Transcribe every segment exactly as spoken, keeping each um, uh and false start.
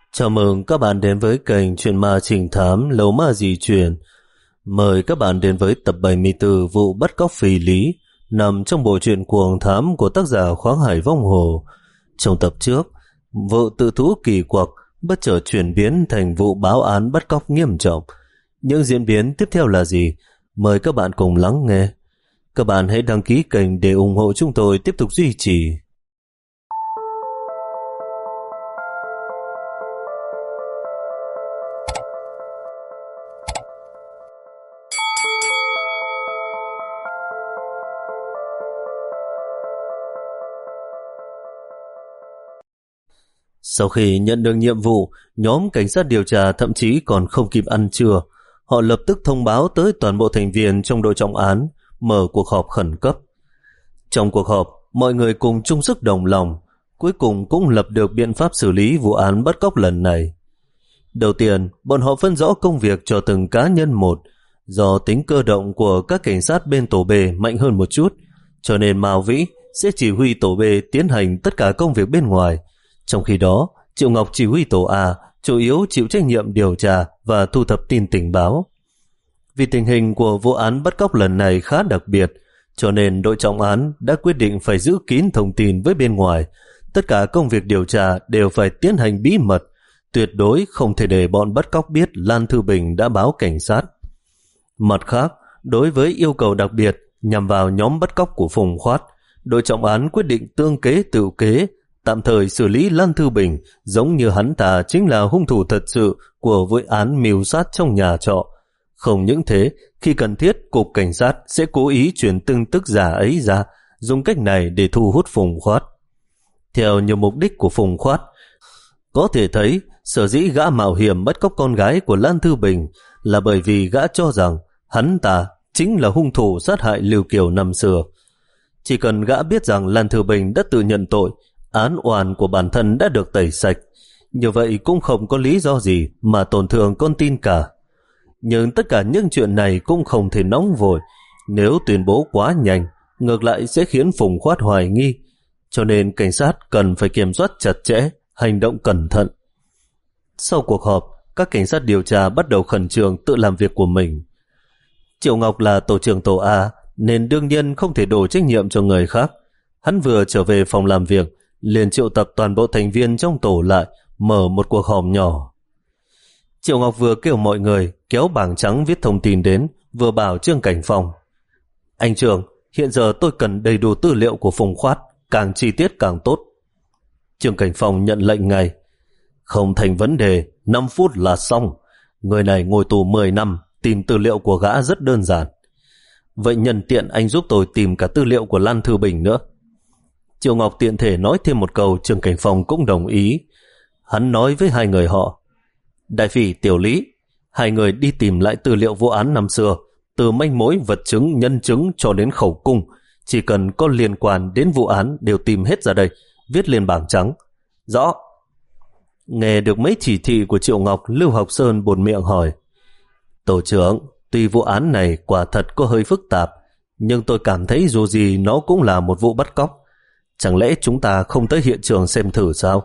Chào mừng các bạn đến với kênh Chuyện Ma Trình Thám Lầu Ma Dị Truyền. Mời các bạn đến với tập bảy mươi tư vụ bắt cóc phi lý nằm trong bộ truyện cuồng thám của tác giả Khoáng Hải Vong Hồ. Trong tập trước, vụ tự thú kỳ quặc bất chợt chuyển biến thành vụ báo án bắt cóc nghiêm trọng. Những diễn biến tiếp theo là gì? Mời các bạn cùng lắng nghe. Các bạn hãy đăng ký kênh để ủng hộ chúng tôi tiếp tục duy trì. Sau khi nhận được nhiệm vụ, nhóm cảnh sát điều tra thậm chí còn không kịp ăn trưa. Họ lập tức thông báo tới toàn bộ thành viên trong đội trọng án, mở cuộc họp khẩn cấp. Trong cuộc họp, mọi người cùng chung sức đồng lòng, cuối cùng cũng lập được biện pháp xử lý vụ án bắt cóc lần này. Đầu tiên, bọn họ phân rõ công việc cho từng cá nhân một. Do tính cơ động của các cảnh sát bên tổ B mạnh hơn một chút, cho nên Mao Vĩ sẽ chỉ huy tổ B tiến hành tất cả công việc bên ngoài. Trong khi đó, Triệu Ngọc chỉ huy tổ A, chủ yếu chịu trách nhiệm điều tra và thu thập tin tình báo. Vì tình hình của vụ án bắt cóc lần này khá đặc biệt, cho nên đội trọng án đã quyết định phải giữ kín thông tin với bên ngoài. Tất cả công việc điều tra đều phải tiến hành bí mật, tuyệt đối không thể để bọn bắt cóc biết Lan Thư Bình đã báo cảnh sát. Mặt khác, đối với yêu cầu đặc biệt nhằm vào nhóm bắt cóc của Phùng Khoát, đội trọng án quyết định tương kế tự kế, tạm thời xử lý Lan Thư Bình giống như hắn ta chính là hung thủ thật sự của vụ án mưu sát trong nhà trọ. Không những thế, khi cần thiết, cục cảnh sát sẽ cố ý chuyển tin tức giả ấy ra, dùng cách này để thu hút Phùng Khoát. Theo nhiều mục đích của Phùng Khoát, có thể thấy sở dĩ gã mạo hiểm bắt cóc con gái của Lan Thư Bình là bởi vì gã cho rằng hắn ta chính là hung thủ sát hại Lưu Kiều năm xưa. Chỉ cần gã biết rằng Lan Thư Bình đã tự nhận tội, án oan của bản thân đã được tẩy sạch, như vậy cũng không có lý do gì mà tổn thương con tin cả. Nhưng tất cả những chuyện này cũng không thể nóng vội, nếu tuyên bố quá nhanh, ngược lại sẽ khiến Phùng Khoát hoài nghi, cho nên cảnh sát cần phải kiểm soát chặt chẽ, hành động cẩn thận. Sau cuộc họp, các cảnh sát điều tra bắt đầu khẩn trương tự làm việc của mình. Triệu Ngọc là tổ trưởng tổ A, nên đương nhiên không thể đổ trách nhiệm cho người khác. Hắn vừa trở về phòng làm việc, liền triệu tập toàn bộ thành viên trong tổ lại, mở một cuộc họp nhỏ. Triệu Ngọc vừa kêu mọi người kéo bảng trắng viết thông tin đến, vừa bảo Trương Cảnh Phong: "Anh Trương, hiện giờ tôi cần đầy đủ tư liệu của Phùng Khoát, càng chi tiết càng tốt." Trương Cảnh Phong nhận lệnh ngay: "Không thành vấn đề, năm phút là xong. Người này ngồi tù mười năm, tìm tư liệu của gã rất đơn giản. Vậy nhân tiện anh giúp tôi tìm cả tư liệu của Lan Thư Bình nữa." Triệu Ngọc tiện thể nói thêm một câu, Trương Cảnh Phong cũng đồng ý. Hắn nói với hai người họ: "Đại phỉ, Tiểu Lý, hai người đi tìm lại tư liệu vụ án năm xưa, từ manh mối, vật chứng, nhân chứng cho đến khẩu cung, chỉ cần có liên quan đến vụ án đều tìm hết ra đây, viết lên bảng trắng." "Rõ." Nghe được mấy chỉ thị của Triệu Ngọc, Lưu Học Sơn buột miệng hỏi: "Tổ trưởng, tuy vụ án này quả thật có hơi phức tạp, nhưng tôi cảm thấy dù gì nó cũng là một vụ bắt cóc. Chẳng lẽ chúng ta không tới hiện trường xem thử sao?"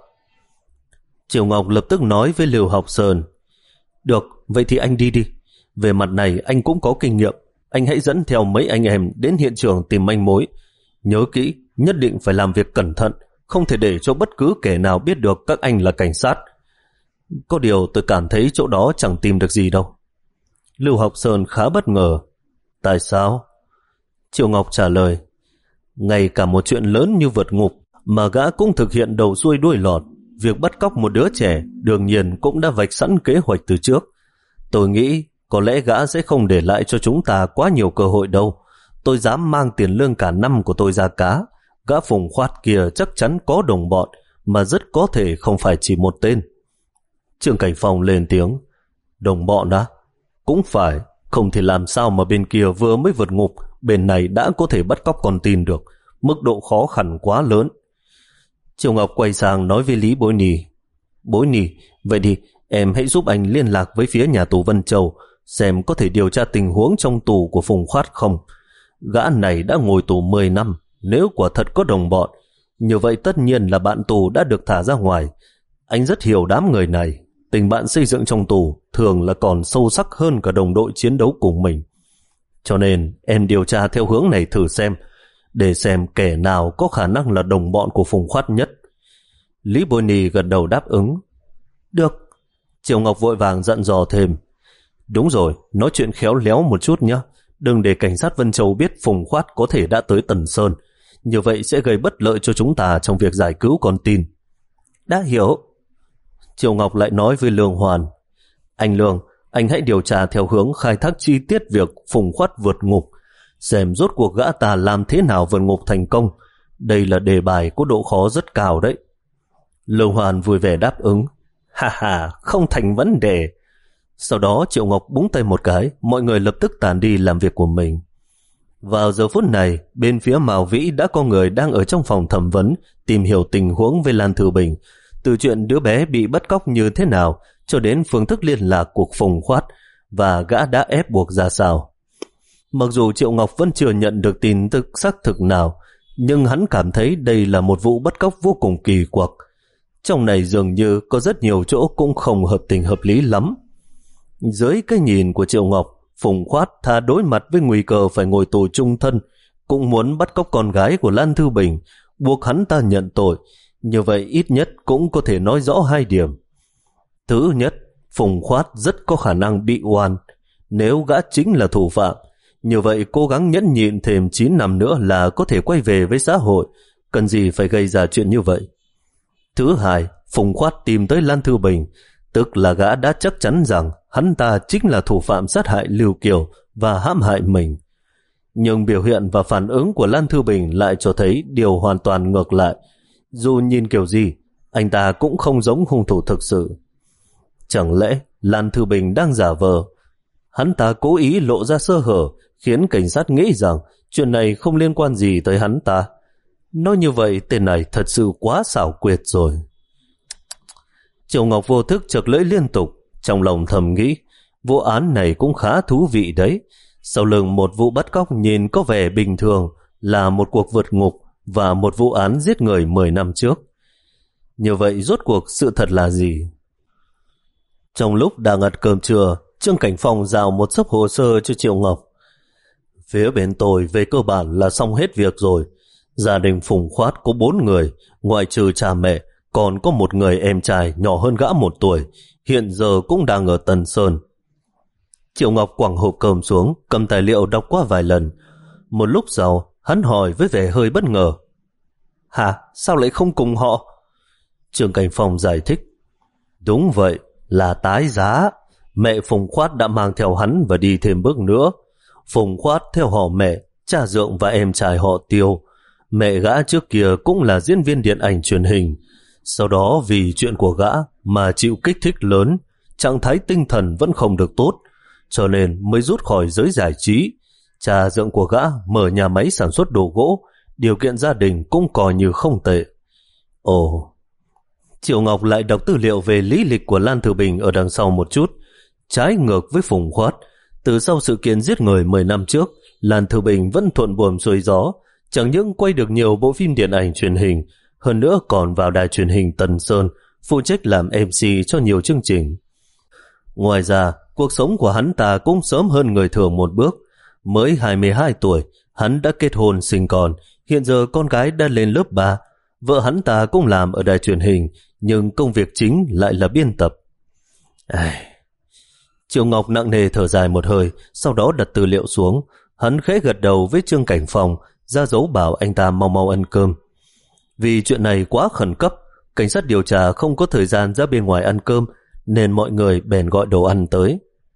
Triệu Ngọc lập tức nói với Lưu Học Sơn: "Được, vậy thì anh đi đi. Về mặt này anh cũng có kinh nghiệm. Anh hãy dẫn theo mấy anh em đến hiện trường tìm manh mối. Nhớ kỹ, nhất định phải làm việc cẩn thận, không thể để cho bất cứ kẻ nào biết được các anh là cảnh sát. Có điều tôi cảm thấy chỗ đó chẳng tìm được gì đâu." Lưu Học Sơn khá bất ngờ: "Tại sao?" Triệu Ngọc trả lời: "Ngay cả một chuyện lớn như vượt ngục mà gã cũng thực hiện đầu xuôi đuôi lọt, việc bắt cóc một đứa trẻ đương nhiên cũng đã vạch sẵn kế hoạch từ trước. Tôi nghĩ có lẽ gã sẽ không để lại cho chúng ta quá nhiều cơ hội đâu. Tôi dám mang tiền lương cả năm của tôi ra cá. Gã Phùng Khoát kia chắc chắn có đồng bọn, mà rất có thể không phải chỉ một tên." Trương Cảnh Phong lên tiếng: "Đồng bọn á? Cũng phải, không thể làm sao mà bên kia vừa mới vượt ngục, bên này đã có thể bắt cóc con tin được. Mức độ khó khăn quá lớn." Triệu Ngọc quay sang nói với Lý Bối Nì: "Bối Nì, vậy thì em hãy giúp anh liên lạc với phía nhà tù Vân Châu, xem có thể điều tra tình huống trong tù của Phùng Khoát không. Gã này đã ngồi tù mười năm, nếu quả thật có đồng bọn, như vậy tất nhiên là bạn tù đã được thả ra ngoài. Anh rất hiểu đám người này. Tình bạn xây dựng trong tù thường là còn sâu sắc hơn cả đồng đội chiến đấu cùng mình. Cho nên em điều tra theo hướng này thử xem, để xem kẻ nào có khả năng là đồng bọn của Phùng Khoát nhất. Lý Bôi Nì gật đầu đáp ứng. Được. Triệu Ngọc vội vàng dặn dò thêm. Đúng rồi, nói chuyện khéo léo một chút nhé. Đừng để cảnh sát Vân Châu biết Phùng Khoát có thể đã tới Tần Sơn. Như vậy sẽ gây bất lợi cho chúng ta trong việc giải cứu con tin. Đã hiểu. Triệu Ngọc lại nói với Lương Hoàn. Anh Lương, anh hãy điều tra theo hướng khai thác chi tiết việc Phùng Khoát vượt ngục, xem rốt cuộc gã ta làm thế nào vượt ngục thành công. Đây là đề bài có độ khó rất cao đấy. Lương Hoàn vui vẻ đáp ứng. Ha ha, không thành vấn đề. Sau đó Triệu Ngọc búng tay một cái, mọi người lập tức tản đi làm việc của mình. Vào giờ phút này, bên phía Mào Vĩ đã có người đang ở trong phòng thẩm vấn tìm hiểu tình huống về Lan Thư Bình, từ chuyện đứa bé bị bắt cóc như thế nào cho đến phương thức liên lạc của Phùng Khoát và gã đã ép buộc ra sao. Mặc dù Triệu Ngọc vẫn chưa nhận được tin tức xác thực nào, nhưng hắn cảm thấy đây là một vụ bắt cóc vô cùng kỳ quặc. Trong này dường như có rất nhiều chỗ cũng không hợp tình hợp lý lắm. Dưới cái nhìn của Triệu Ngọc, Phùng Khoát thà đối mặt với nguy cơ phải ngồi tù chung thân, cũng muốn bắt cóc con gái của Lan Thư Bình, buộc hắn ta nhận tội. Như vậy ít nhất cũng có thể nói rõ hai điểm. Thứ nhất, Phùng Khoát rất có khả năng bị oan. Nếu gã chính là thủ phạm, như vậy cố gắng nhẫn nhịn thêm chín năm nữa là có thể quay về với xã hội, cần gì phải gây ra chuyện như vậy. Thứ hai, Phùng Khoát tìm tới Lan Thư Bình, tức là gã đã chắc chắn rằng hắn ta chính là thủ phạm sát hại Lưu Kiều và hãm hại mình. Nhưng biểu hiện và phản ứng của Lan Thư Bình lại cho thấy điều hoàn toàn ngược lại. Dù nhìn kiểu gì, anh ta cũng không giống hung thủ thực sự. Chẳng lẽ Lan Thư Bình đang giả vờ? Hắn ta cố ý lộ ra sơ hở, khiến cảnh sát nghĩ rằng chuyện này không liên quan gì tới hắn ta. Nói như vậy, tên này thật sự quá xảo quyệt rồi. Triệu Ngọc vô thức chật lưỡi liên tục, trong lòng thầm nghĩ, vụ án này cũng khá thú vị đấy. Sau lưng một vụ bắt cóc nhìn có vẻ bình thường là một cuộc vượt ngục và một vụ án giết người mười năm trước. Như vậy rốt cuộc sự thật là gì? Trong lúc đang ăn cơm trưa, Trương Cảnh Phong giao một xấp hồ sơ cho Triệu Ngọc. Phía bên tôi về cơ bản là xong hết việc rồi. Gia đình Phùng Khoát có bốn người, ngoại trừ cha mẹ, còn có một người em trai nhỏ hơn gã một tuổi, hiện giờ cũng đang ở Tân Sơn. Triệu Ngọc quẳng hộp cơm xuống, cầm tài liệu đọc qua vài lần. Một lúc sau, hắn hỏi với vẻ hơi bất ngờ. Hả? Sao lại không cùng họ? Trương Cảnh Phong giải thích. Đúng vậy, là tái giá. Mẹ Phùng Khoát đã mang theo hắn và đi thêm bước nữa. Phùng Khoát theo họ mẹ, cha dượng và em trai họ Tiêu. Mẹ gã trước kia cũng là diễn viên điện ảnh truyền hình. Sau đó vì chuyện của gã mà chịu kích thích lớn, trạng thái tinh thần vẫn không được tốt, cho nên mới rút khỏi giới giải trí. Cha dượng của gã mở nhà máy sản xuất đồ gỗ, điều kiện gia đình cũng coi như không tệ. Ồ, Triệu Ngọc lại đọc tư liệu về lý lịch của Lan Thư Bình ở đằng sau một chút. Trái ngược với Phùng Khoát, từ sau sự kiện giết người mười năm trước, Lan Thư Bình vẫn thuận buồm xuôi gió, chẳng những quay được nhiều bộ phim điện ảnh truyền hình, hơn nữa còn vào đài truyền hình Tần Sơn, phụ trách làm em xê cho nhiều chương trình. Ngoài ra, cuộc sống của hắn ta cũng sớm hơn người thường một bước. Mới hai mươi hai tuổi, hắn đã kết hôn sinh con, hiện giờ con gái đã lên lớp ba. Vợ hắn ta cũng làm ở đài truyền hình, nhưng công việc chính lại là biên tập. Ai... Triệu Ngọc nặng nề thở dài một hơi, sau đó đặt tư liệu xuống. Hắn khẽ gật đầu với Trương Cảnh Phong, ra dấu bảo anh ta mau mau ăn cơm. Vì chuyện này quá khẩn cấp, cảnh sát điều tra không có thời gian ra bên ngoài ăn cơm, nên mọi người bèn gọi đồ ăn tới.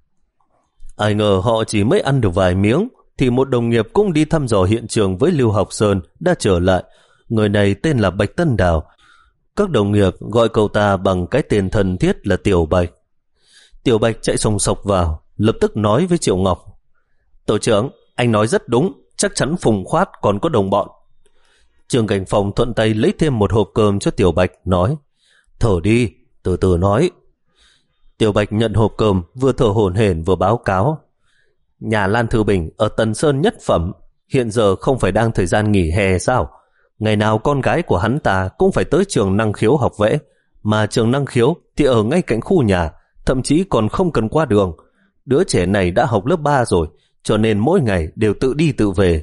Ai ngờ họ chỉ mới ăn được vài miếng, thì một đồng nghiệp cũng đi thăm dò hiện trường với Lưu Học Sơn đã trở lại. Người này tên là Bạch Tân Đào. Các đồng nghiệp gọi cậu ta bằng cái tên thân thiết là Tiểu Bạch. Tiểu Bạch chạy sòng sộc vào, lập tức nói với Triệu Ngọc. Tổ trưởng, anh nói rất đúng, chắc chắn Phùng Khoát còn có đồng bọn. Trương Cảnh Phong thuận tay lấy thêm một hộp cơm cho Tiểu Bạch, nói. Thở đi, từ từ nói. Tiểu Bạch nhận hộp cơm, vừa thở hổn hển vừa báo cáo. Nhà Lan Thư Bình ở Tần Sơn nhất phẩm, hiện giờ không phải đang thời gian nghỉ hè sao? Ngày nào con gái của hắn ta cũng phải tới trường năng khiếu học vẽ, mà trường năng khiếu thì ở ngay cạnh khu nhà, thậm chí còn không cần qua đường. Đứa trẻ này đã học lớp ba rồi, cho nên mỗi ngày đều tự đi tự về.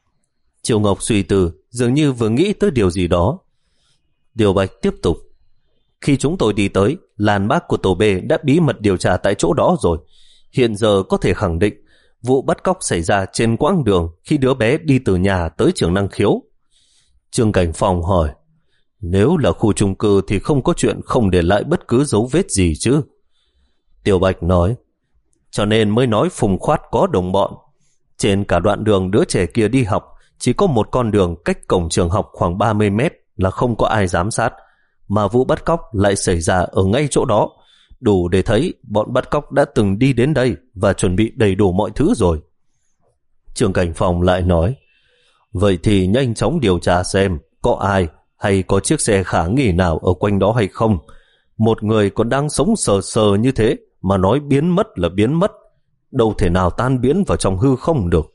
Triệu Ngọc suy tư, dường như vừa nghĩ tới điều gì đó. Tiểu Bạch tiếp tục. Khi chúng tôi đi tới, làn bác của tổ B đã bí mật điều tra tại chỗ đó rồi. Hiện giờ có thể khẳng định vụ bắt cóc xảy ra trên quãng đường khi đứa bé đi từ nhà tới trường năng khiếu. Trương Cảnh Phong hỏi, nếu là khu chung cư thì không có chuyện không để lại bất cứ dấu vết gì chứ? Tiểu Bạch nói, cho nên mới nói Phùng Khoát có đồng bọn. Trên cả đoạn đường đứa trẻ kia đi học, chỉ có một con đường cách cổng trường học khoảng ba mươi mét là không có ai giám sát, mà vụ bắt cóc lại xảy ra ở ngay chỗ đó. Đủ để thấy bọn bắt cóc đã từng đi đến đây và chuẩn bị đầy đủ mọi thứ rồi. Trương Cảnh Phong lại nói, vậy thì nhanh chóng điều tra xem có ai hay có chiếc xe khả nghi nào ở quanh đó hay không. Một người còn đang sống sờ sờ như thế mà nói biến mất là biến mất, đâu thể nào tan biến vào trong hư không được.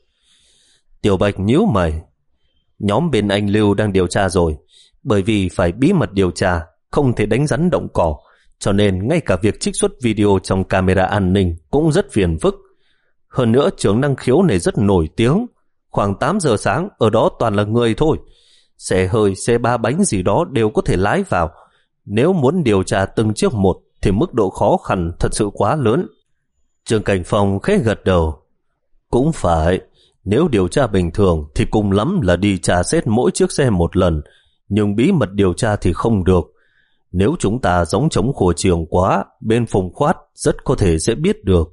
Tiểu Bạch nhíu mày. Nhóm bên anh Lưu đang điều tra rồi, bởi vì phải bí mật điều tra, không thể đánh rắn động cỏ, cho nên ngay cả việc trích xuất video trong camera an ninh cũng rất phiền phức. Hơn nữa trường năng khiếu này rất nổi tiếng, khoảng tám giờ sáng ở đó toàn là người thôi. Xe hơi, xe ba bánh gì đó đều có thể lái vào. Nếu muốn điều tra từng chiếc một thì mức độ khó khăn thật sự quá lớn. Trương Cảnh Phong khẽ gật đầu. Cũng phải, nếu điều tra bình thường thì cùng lắm là đi tra xét mỗi chiếc xe một lần, nhưng bí mật điều tra thì không được. Nếu chúng ta giống chống khổ trường quá, bên Phùng Khoát rất có thể sẽ biết được.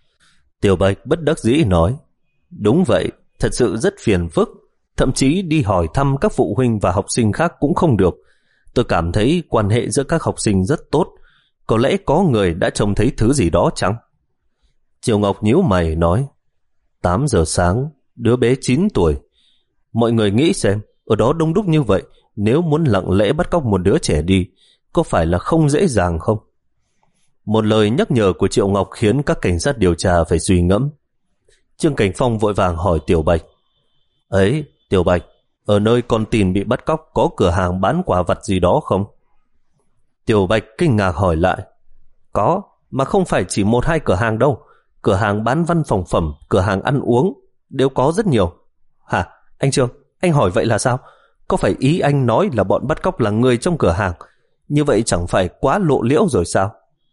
Tiểu Bạch bất đắc dĩ nói, đúng vậy, thật sự rất phiền phức. Thậm chí đi hỏi thăm các phụ huynh và học sinh khác cũng không được. Tôi cảm thấy quan hệ giữa các học sinh rất tốt. Có lẽ có người đã trông thấy thứ gì đó chăng? Triều Ngọc nhíu mày nói, tám giờ sáng, đứa bé chín tuổi. Mọi người nghĩ xem, ở đó đông đúc như vậy, nếu muốn lặng lẽ bắt cóc một đứa trẻ đi, có phải là không dễ dàng không? Một lời nhắc nhở của Triệu Ngọc khiến các cảnh sát điều tra phải suy ngẫm. Trương Cảnh Phong vội vàng hỏi Tiểu Bạch, ấy, Tiểu Bạch, ở nơi con tin bị bắt cóc có cửa hàng bán quà vặt gì đó không? Tiểu Bạch kinh ngạc hỏi lại, có, mà không phải chỉ một hai cửa hàng đâu. Cửa hàng bán văn phòng phẩm, cửa hàng ăn uống, đều có rất nhiều. Hả, anh Trương, anh hỏi vậy là sao? Có phải ý anh nói là bọn bắt cóc là người trong cửa hàng? Như vậy chẳng phải quá lộ liễu rồi sao?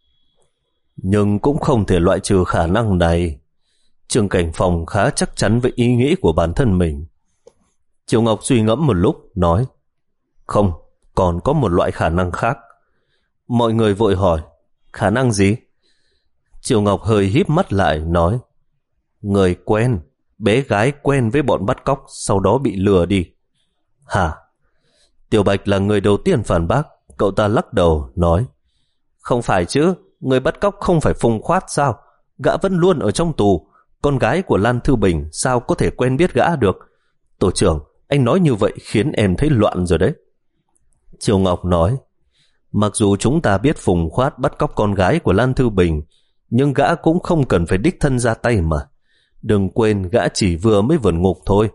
Nhưng cũng không thể loại trừ khả năng này. Trương Cảnh Phong khá chắc chắn với ý nghĩ của bản thân mình. Triều Ngọc suy ngẫm một lúc, nói, không, còn có một loại khả năng khác. Mọi người vội hỏi, khả năng gì? Triều Ngọc hơi híp mắt lại, nói, người quen, bé gái quen với bọn bắt cóc, sau đó bị lừa đi. Hả? Tiểu Bạch là người đầu tiên phản bác. Cậu ta lắc đầu, nói, không phải chứ, người bắt cóc không phải Phùng Khoát sao? Gã vẫn luôn ở trong tù. Con gái của Lan Thư Bình sao có thể quen biết gã được? Tổ trưởng, anh nói như vậy khiến em thấy loạn rồi đấy. Triều Ngọc nói, mặc dù chúng ta biết Phùng Khoát bắt cóc con gái của Lan Thư Bình, nhưng gã cũng không cần phải đích thân ra tay mà. Đừng quên gã chỉ vừa mới vượt ngục thôi.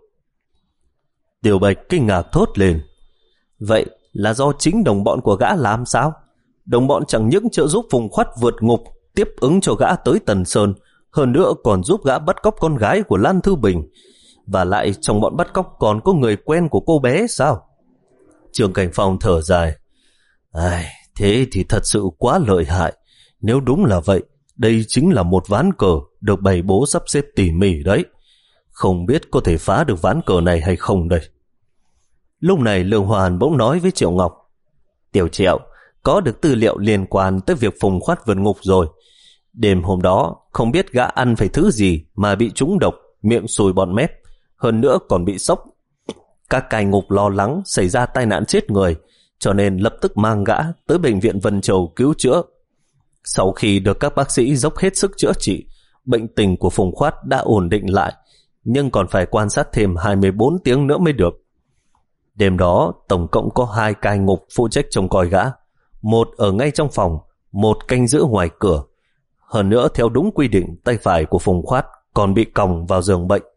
Tiểu Bạch kinh ngạc thốt lên, vậy là do chính đồng bọn của gã làm sao? Đồng bọn chẳng những trợ giúp Phùng Khoát vượt ngục, tiếp ứng cho gã tới Tần Sơn, hơn nữa còn giúp gã bắt cóc con gái của Lan Thư Bình. Và lại trong bọn bắt cóc còn có người quen của cô bé sao? Trương Cảnh Phong thở dài, ai, thế thì thật sự quá lợi hại. Nếu đúng là vậy, đây chính là một ván cờ được bày bố sắp xếp tỉ mỉ đấy. Không biết có thể phá được ván cờ này hay không đây. Lúc này Lương Hoàn bỗng nói với Triệu Ngọc, Tiểu Triệu, có được tư liệu liên quan tới việc Phùng Khoát vượt ngục rồi. Đêm hôm đó không biết gã ăn phải thứ gì mà bị trúng độc, miệng sùi bọt mép, hơn nữa còn bị sốc. Các cai ngục lo lắng xảy ra tai nạn chết người, cho nên lập tức mang gã tới bệnh viện Vân Châu cứu chữa. Sau khi được các bác sĩ dốc hết sức chữa trị, bệnh tình của Phùng Khoát đã ổn định lại, nhưng còn phải quan sát thêm hai mươi bốn tiếng nữa mới được. Đêm đó tổng cộng có hai cai ngục phụ trách trông coi gã, một ở ngay trong phòng, một canh giữ ngoài cửa. Hơn nữa theo đúng quy định, tay phải của Phùng Khoát còn bị còng vào giường bệnh.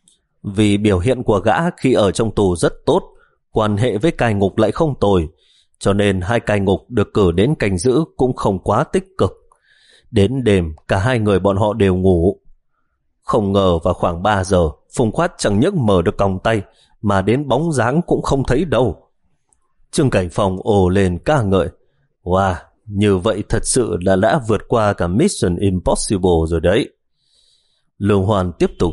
Vì biểu hiện của gã khi ở trong tù rất tốt, quan hệ với cai ngục lại không tồi, cho nên hai cai ngục được cử đến canh giữ cũng không quá tích cực. Đến đêm, cả hai người bọn họ đều ngủ. Không ngờ vào khoảng ba giờ, Phùng Khoát chẳng những mở được còng tay, mà đến bóng dáng cũng không thấy đâu. Trương Cảnh Phong ồ lên ca ngợi. Wow, như vậy thật sự là đã vượt qua cả Mission Impossible rồi đấy. Lương Hoan tiếp tục.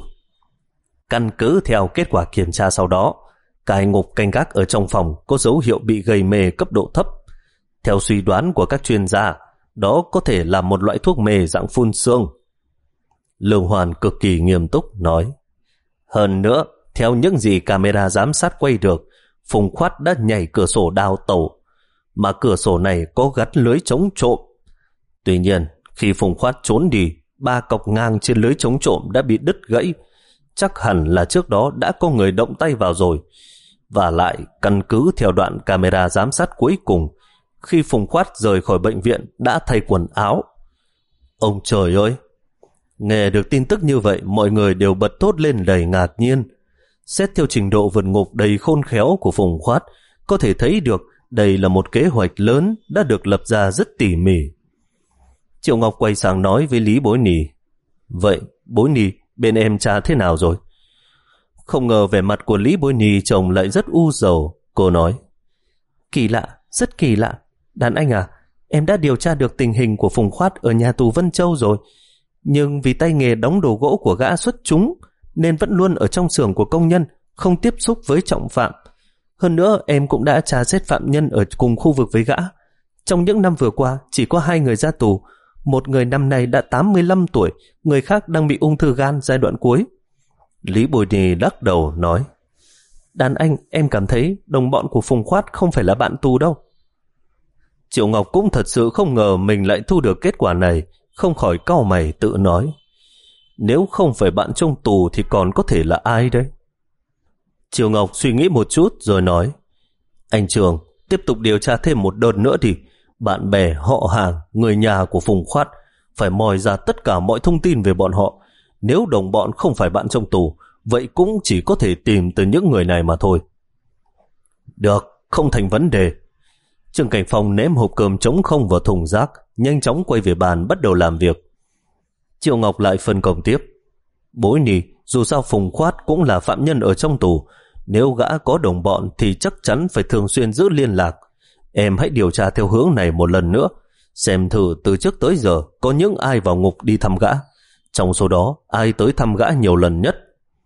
Căn cứ theo kết quả kiểm tra sau đó, cai ngục canh gác ở trong phòng có dấu hiệu bị gầy mê cấp độ thấp. Theo suy đoán của các chuyên gia, đó có thể là một loại thuốc mê dạng phun sương. Lương Hoan cực kỳ nghiêm túc nói. Hơn nữa, theo những gì camera giám sát quay được, Phùng Khoát đã nhảy cửa sổ đào tẩu, mà cửa sổ này có gắn lưới chống trộm. Tuy nhiên, khi Phùng Khoát trốn đi, ba cọc ngang trên lưới chống trộm đã bị đứt gãy. Chắc hẳn là trước đó đã có người động tay vào rồi. Và lại, căn cứ theo đoạn camera giám sát cuối cùng, khi Phùng Khoát rời khỏi bệnh viện đã thay quần áo. Ông trời ơi! Nghe được tin tức như vậy, mọi người đều bật thốt lên đầy ngạc nhiên. Xét theo trình độ vượt ngục đầy khôn khéo của Phùng Khoát, có thể thấy được đây là một kế hoạch lớn đã được lập ra rất tỉ mỉ. Triệu Ngọc quay sang nói với Lý Bối Nì. Vậy, Bối Nì, bên em tra thế nào rồi? Không ngờ vẻ mặt của Lý Bối Nì trông lại rất u sầu. Cô nói. Kỳ lạ, rất kỳ lạ. Đàn anh à, em đã điều tra được tình hình của Phùng Khoát ở nhà tù Vân Châu rồi. Nhưng vì tay nghề đóng đồ gỗ của gã xuất chúng, nên vẫn luôn ở trong xưởng của công nhân, không tiếp xúc với trọng phạm. Hơn nữa, em cũng đã tra xét phạm nhân ở cùng khu vực với gã. Trong những năm vừa qua, chỉ có hai người ra tù. Một người năm nay đã tám mươi lăm tuổi, người khác đang bị ung thư gan giai đoạn cuối. Lý Bồi Nì lắc đầu nói. Đàn anh, em cảm thấy đồng bọn của Phùng Khoát không phải là bạn tù đâu. Triệu Ngọc cũng thật sự không ngờ mình lại thu được kết quả này, không khỏi cau mày tự nói. Nếu không phải bạn trong tù thì còn có thể là ai đấy? Triệu Ngọc suy nghĩ một chút rồi nói. Anh Trường, tiếp tục điều tra thêm một đợt nữa thì bạn bè, họ hàng, người nhà của Phùng Khoát phải moi ra tất cả mọi thông tin về bọn họ. Nếu đồng bọn không phải bạn trong tù, vậy cũng chỉ có thể tìm từ những người này mà thôi. Được, không thành vấn đề. Trương Cảnh Phong ném hộp cơm trống không vào thùng rác, nhanh chóng quay về bàn bắt đầu làm việc. Triệu Ngọc lại phân công tiếp. Bối Nì, dù sao Phùng Khoát cũng là phạm nhân ở trong tù. Nếu gã có đồng bọn thì chắc chắn phải thường xuyên giữ liên lạc. Em hãy điều tra theo hướng này một lần nữa, xem thử từ trước tới giờ có những ai vào ngục đi thăm gã. Trong số đó, ai tới thăm gã nhiều lần nhất?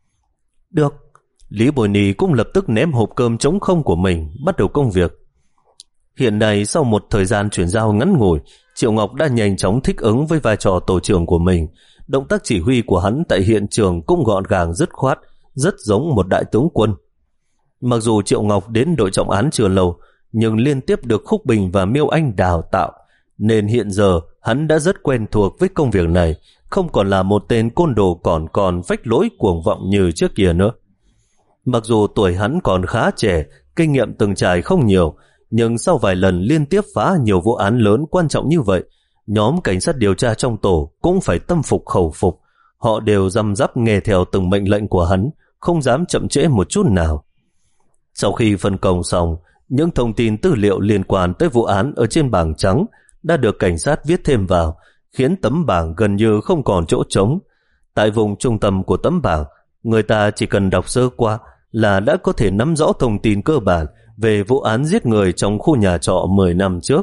Được. Lý Bồi Nì cũng lập tức ném hộp cơm trống không của mình, bắt đầu công việc. Hiện nay, sau một thời gian chuyển giao ngắn ngủi, Triệu Ngọc đã nhanh chóng thích ứng với vai trò tổ trưởng của mình. Động tác chỉ huy của hắn tại hiện trường cũng gọn gàng dứt khoát, rất giống một đại tướng quân. Mặc dù Triệu Ngọc đến đội trọng án chưa lâu, nhưng liên tiếp được Khúc Bình và Miêu Anh đào tạo, nên hiện giờ hắn đã rất quen thuộc với công việc này, không còn là một tên côn đồ còn còn phách lối cuồng vọng như trước kia nữa. Mặc dù tuổi hắn còn khá trẻ, kinh nghiệm từng trải không nhiều, nhưng sau vài lần liên tiếp phá nhiều vụ án lớn quan trọng như vậy, nhóm cảnh sát điều tra trong tổ cũng phải tâm phục khẩu phục. Họ đều răm rắp nghe theo từng mệnh lệnh của hắn, không dám chậm trễ một chút nào. Sau khi phân công xong, những thông tin tư liệu liên quan tới vụ án ở trên bảng trắng đã được cảnh sát viết thêm vào, khiến tấm bảng gần như không còn chỗ trống. Tại vùng trung tâm của tấm bảng, người ta chỉ cần đọc sơ qua là đã có thể nắm rõ thông tin cơ bản về vụ án giết người trong khu nhà trọ mười năm trước.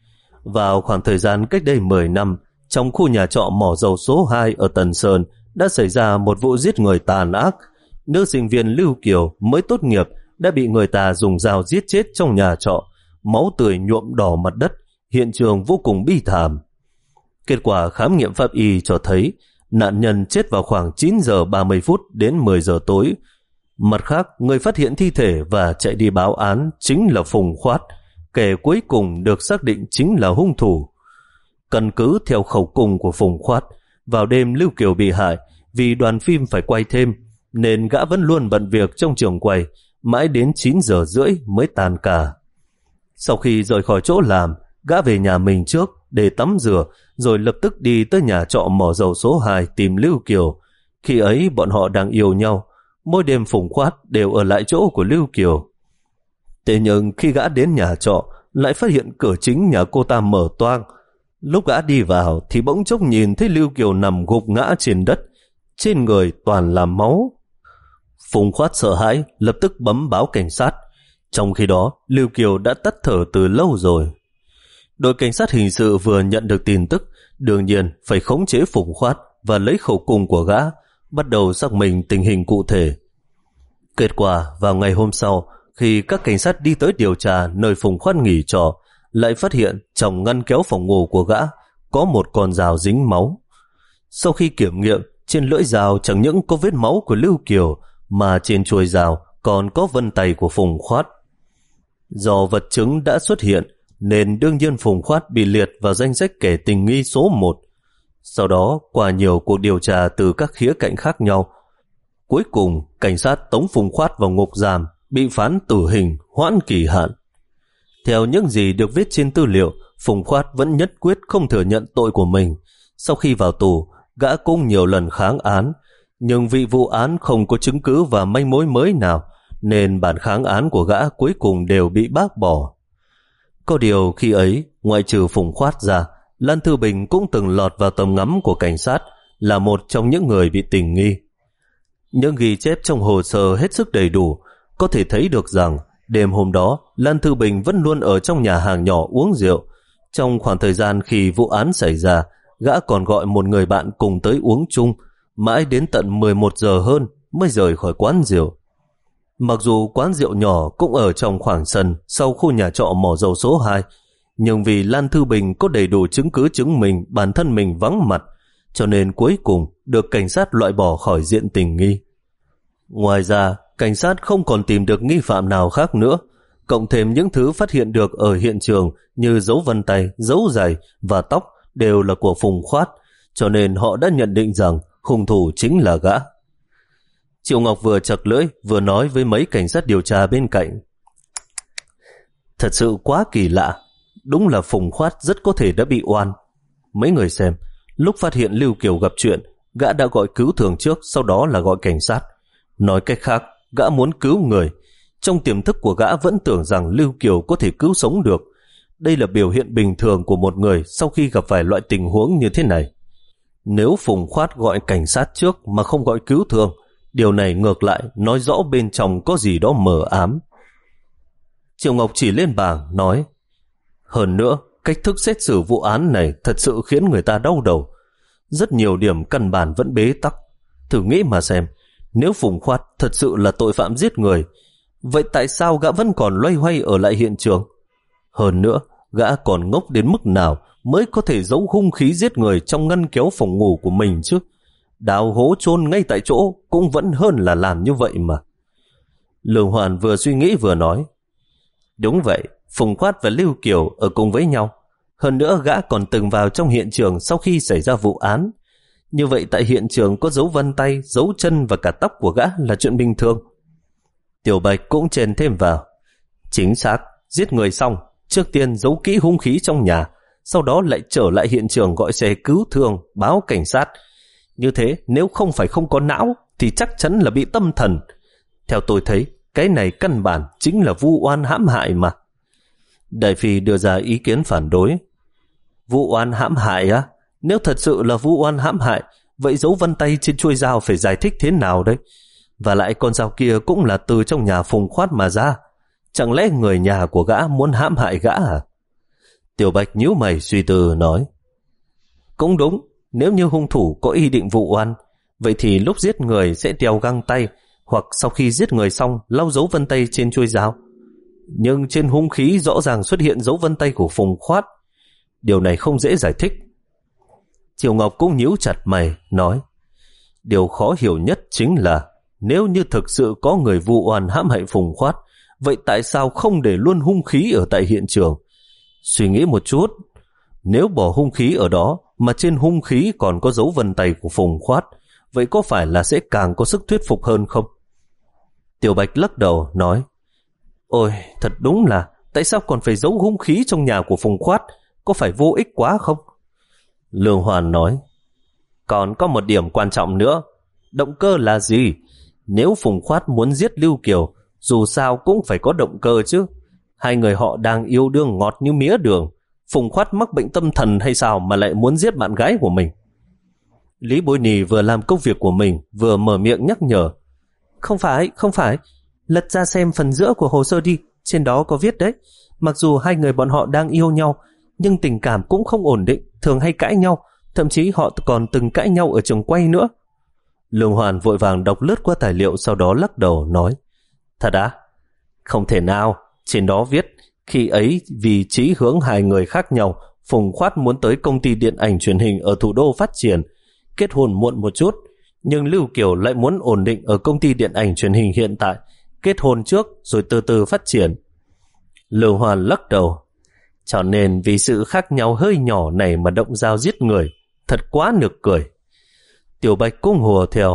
Vào khoảng thời gian cách đây mười năm, trong khu nhà trọ mỏ dầu số hai ở Tần Sơn đã xảy ra một vụ giết người tàn ác. Nữ sinh viên Lưu Kiều mới tốt nghiệp đã bị người ta dùng dao giết chết trong nhà trọ, máu tươi nhuộm đỏ mặt đất, hiện trường vô cùng bi thảm. Kết quả khám nghiệm pháp y cho thấy nạn nhân chết vào khoảng chín giờ ba mươi phút đến mười giờ tối. Mặt khác, người phát hiện thi thể và chạy đi báo án chính là Phùng Khoát, kẻ cuối cùng được xác định chính là hung thủ. Căn cứ theo khẩu cung của Phùng Khoát, vào đêm Lưu Kiều bị hại vì đoàn phim phải quay thêm, nên gã vẫn luôn bận việc trong trường quay, mãi đến chín giờ rưỡi mới tàn cả. Sau khi rời khỏi chỗ làm, gã về nhà mình trước để tắm rửa, rồi lập tức đi tới nhà trọ mỏ dầu số hai tìm Lưu Kiều. Khi ấy bọn họ đang yêu nhau, mỗi đêm Phùng Khoát đều ở lại chỗ của Lưu Kiều. Thế nhưng khi gã đến nhà trọ, lại phát hiện cửa chính nhà cô ta mở toang. Lúc gã đi vào thì bỗng chốc nhìn thấy Lưu Kiều nằm gục ngã trên đất, trên người toàn là máu. Phùng Khoát sợ hãi, lập tức bấm báo cảnh sát. Trong khi đó, Lưu Kiều đã tắt thở từ lâu rồi. Đội cảnh sát hình sự vừa nhận được tin tức, đương nhiên phải khống chế Phùng Khoát và lấy khẩu cung của gã, bắt đầu xác minh tình hình cụ thể. Kết quả, vào ngày hôm sau, khi các cảnh sát đi tới điều tra nơi Phùng Khoát nghỉ trọ, lại phát hiện trong ngăn kéo phòng ngủ của gã có một con dao dính máu. Sau khi kiểm nghiệm, trên lưỡi dao chẳng những có vết máu của Lưu Kiều, mà trên chuôi dao còn có vân tay của Phùng Khoát. Do vật chứng đã xuất hiện, nên đương nhiên Phùng Khoát bị liệt vào danh sách kẻ tình nghi số một. Sau đó, qua nhiều cuộc điều tra từ các khía cạnh khác nhau, cuối cùng cảnh sát tống Phùng Khoát vào ngục giam, bị phán tử hình, hoãn kỳ hạn. Theo những gì được viết trên tư liệu, Phùng Khoát vẫn nhất quyết không thừa nhận tội của mình. Sau khi vào tù, gã cũng nhiều lần kháng án, nhưng vì vụ án không có chứng cứ và manh mối mới nào, nên bản kháng án của gã cuối cùng đều bị bác bỏ. Có điều khi ấy, ngoại trừ Phùng Khoát ra, Lan Thư Bình cũng từng lọt vào tầm ngắm của cảnh sát, là một trong những người bị tình nghi. Những ghi chép trong hồ sơ hết sức đầy đủ, có thể thấy được rằng đêm hôm đó Lan Thư Bình vẫn luôn ở trong nhà hàng nhỏ uống rượu. Trong khoảng thời gian khi vụ án xảy ra, gã còn gọi một người bạn cùng tới uống chung, mãi đến tận mười một giờ hơn mới rời khỏi quán rượu. Mặc dù quán rượu nhỏ cũng ở trong khoảng sân sau khu nhà trọ mỏ dầu số hai, nhưng vì Lan Thư Bình có đầy đủ chứng cứ chứng minh bản thân mình vắng mặt, cho nên cuối cùng được cảnh sát loại bỏ khỏi diện tình nghi. Ngoài ra, cảnh sát không còn tìm được nghi phạm nào khác nữa, cộng thêm những thứ phát hiện được ở hiện trường như dấu vân tay, dấu giày và tóc đều là của Phùng Khoát, cho nên họ đã nhận định rằng hung thủ chính là gã. Triệu Ngọc vừa chật lưỡi vừa nói với mấy cảnh sát điều tra bên cạnh. Thật sự quá kỳ lạ, đúng là Phùng Khoát rất có thể đã bị oan. Mấy người xem, lúc phát hiện Lưu Kiều gặp chuyện, gã đã gọi cứu thương trước, sau đó là gọi cảnh sát. Nói cách khác, gã muốn cứu người. Trong tiềm thức của gã vẫn tưởng rằng Lưu Kiều có thể cứu sống được. Đây là biểu hiện bình thường của một người sau khi gặp phải loại tình huống như thế này. Nếu Phùng Khoát gọi cảnh sát trước mà không gọi cứu thương, điều này ngược lại nói rõ bên trong có gì đó mờ ám. Triệu Ngọc chỉ lên bảng nói, hơn nữa, cách thức xét xử vụ án này thật sự khiến người ta đau đầu. Rất nhiều điểm căn bản vẫn bế tắc. Thử nghĩ mà xem, nếu Phùng Khoát thật sự là tội phạm giết người, vậy tại sao gã vẫn còn loay hoay ở lại hiện trường? Hơn nữa, gã còn ngốc đến mức nào mới có thể giấu hung khí giết người trong ngăn kéo phòng ngủ của mình chứ? Đào hố chôn ngay tại chỗ cũng vẫn hơn là làm như vậy mà. Lương Hoàn vừa suy nghĩ vừa nói, đúng vậy, Phùng Khoát và Lưu Kiều ở cùng với nhau. Hơn nữa gã còn từng vào trong hiện trường sau khi xảy ra vụ án. Như vậy tại hiện trường có dấu vân tay, dấu chân và cả tóc của gã là chuyện bình thường. Tiểu Bạch cũng chèn thêm vào, chính xác, giết người xong, trước tiên giấu kỹ hung khí trong nhà, sau đó lại trở lại hiện trường gọi xe cứu thương, báo cảnh sát. Như thế nếu không phải không có não thì chắc chắn là bị tâm thần. Theo tôi thấy, cái này căn bản chính là vu oan hãm hại mà. Đại Phi đưa ra ý kiến phản đối. Vu oan hãm hại á? Nếu thật sự là vu oan hãm hại, vậy dấu vân tay trên chuôi dao phải giải thích thế nào đấy? Và lại con dao kia cũng là từ trong nhà Phùng Khoát mà ra. Chẳng lẽ người nhà của gã muốn hãm hại gã à? Tiểu Bạch nhíu mày suy tư nói, cũng đúng, nếu như hung thủ có ý định vụ oan, vậy thì lúc giết người sẽ đeo găng tay, hoặc sau khi giết người xong lau dấu vân tay trên chuôi dao. Nhưng trên hung khí rõ ràng xuất hiện dấu vân tay của Phùng Khoát. Điều này không dễ giải thích. Triều Ngọc cũng nhíu chặt mày, nói, điều khó hiểu nhất chính là nếu như thực sự có người vu oan hãm hại Phùng Khoát, vậy tại sao không để luôn hung khí ở tại hiện trường? Suy nghĩ một chút, nếu bỏ hung khí ở đó mà trên hung khí còn có dấu vân tay của Phùng Khoát, vậy có phải là sẽ càng có sức thuyết phục hơn không? Tiểu Bạch lắc đầu nói, ôi, thật đúng là tại sao còn phải giấu hung khí trong nhà của Phùng Khoát, có phải vô ích quá không? Lương Hoàn nói, còn có một điểm quan trọng nữa, động cơ là gì? Nếu Phùng Khoát muốn giết Lưu Kiều, dù sao cũng phải có động cơ chứ. Hai người họ đang yêu đương ngọt như mía đường. Phùng Khoát mắc bệnh tâm thần hay sao mà lại muốn giết bạn gái của mình? Lý Bối Nì vừa làm công việc của mình vừa mở miệng nhắc nhở. Không phải, không phải. Lật ra xem phần giữa của hồ sơ đi. Trên đó có viết đấy. Mặc dù hai người bọn họ đang yêu nhau, nhưng tình cảm cũng không ổn định, thường hay cãi nhau. Thậm chí họ còn từng cãi nhau ở trường quay nữa. Lương Hoàn vội vàng đọc lướt qua tài liệu, sau đó lắc đầu nói. Thật á? Không thể nào. Trên đó viết, khi ấy vì chí hướng hai người khác nhau, Phùng Khoát muốn tới công ty điện ảnh truyền hình ở thủ đô phát triển, kết hôn muộn một chút, nhưng Lưu Kiều lại muốn ổn định ở công ty điện ảnh truyền hình hiện tại, kết hôn trước rồi từ từ phát triển. Lương Hoàn lắc đầu. Cho nên vì sự khác nhau hơi nhỏ này mà động dao giết người, thật quá nực cười. Tiểu Bạch cũng hùa theo.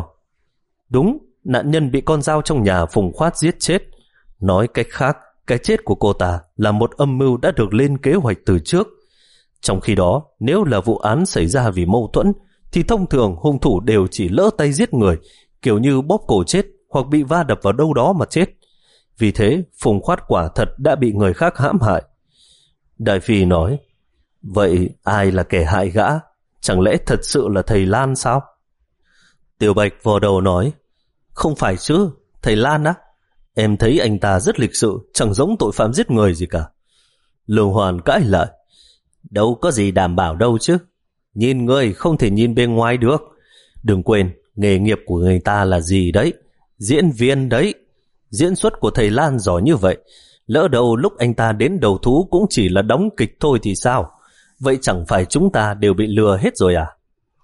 Đúng, nạn nhân bị con dao trong nhà Phùng Khoát giết chết. Nói cách khác, cái chết của cô ta là một âm mưu đã được lên kế hoạch từ trước. Trong khi đó, nếu là vụ án xảy ra vì mâu thuẫn, thì thông thường hung thủ đều chỉ lỡ tay giết người, kiểu như bóp cổ chết hoặc bị va đập vào đâu đó mà chết. Vì thế, Phùng Khoát quả thật đã bị người khác hãm hại. Đại Phi nói, vậy ai là kẻ hại gã? Chẳng lẽ thật sự là thầy Lan sao? Tiểu Bạch vò đầu nói, không phải chứ, thầy Lan á? Em thấy anh ta rất lịch sự, chẳng giống tội phạm giết người gì cả. Lương Hoàn cãi lại, đâu có gì đảm bảo đâu chứ. Nhìn người không thể nhìn bên ngoài được. Đừng quên, nghề nghiệp của người ta là gì đấy? Diễn viên đấy. Diễn xuất của thầy Lan giỏi như vậy, lỡ đầu lúc anh ta đến đầu thú cũng chỉ là đóng kịch thôi thì sao? Vậy chẳng phải chúng ta đều bị lừa hết rồi à?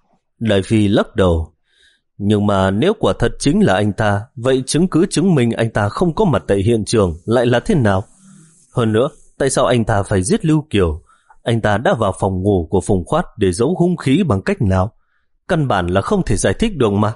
Đại Phi lắc đầu. Nhưng mà nếu quả thật chính là anh ta, vậy chứng cứ chứng minh anh ta không có mặt tại hiện trường lại là thế nào? Hơn nữa, tại sao anh ta phải giết Lưu Kiều? Anh ta đã vào phòng ngủ của Phùng Khoát để giấu hung khí bằng cách nào? Căn bản là không thể giải thích được mà.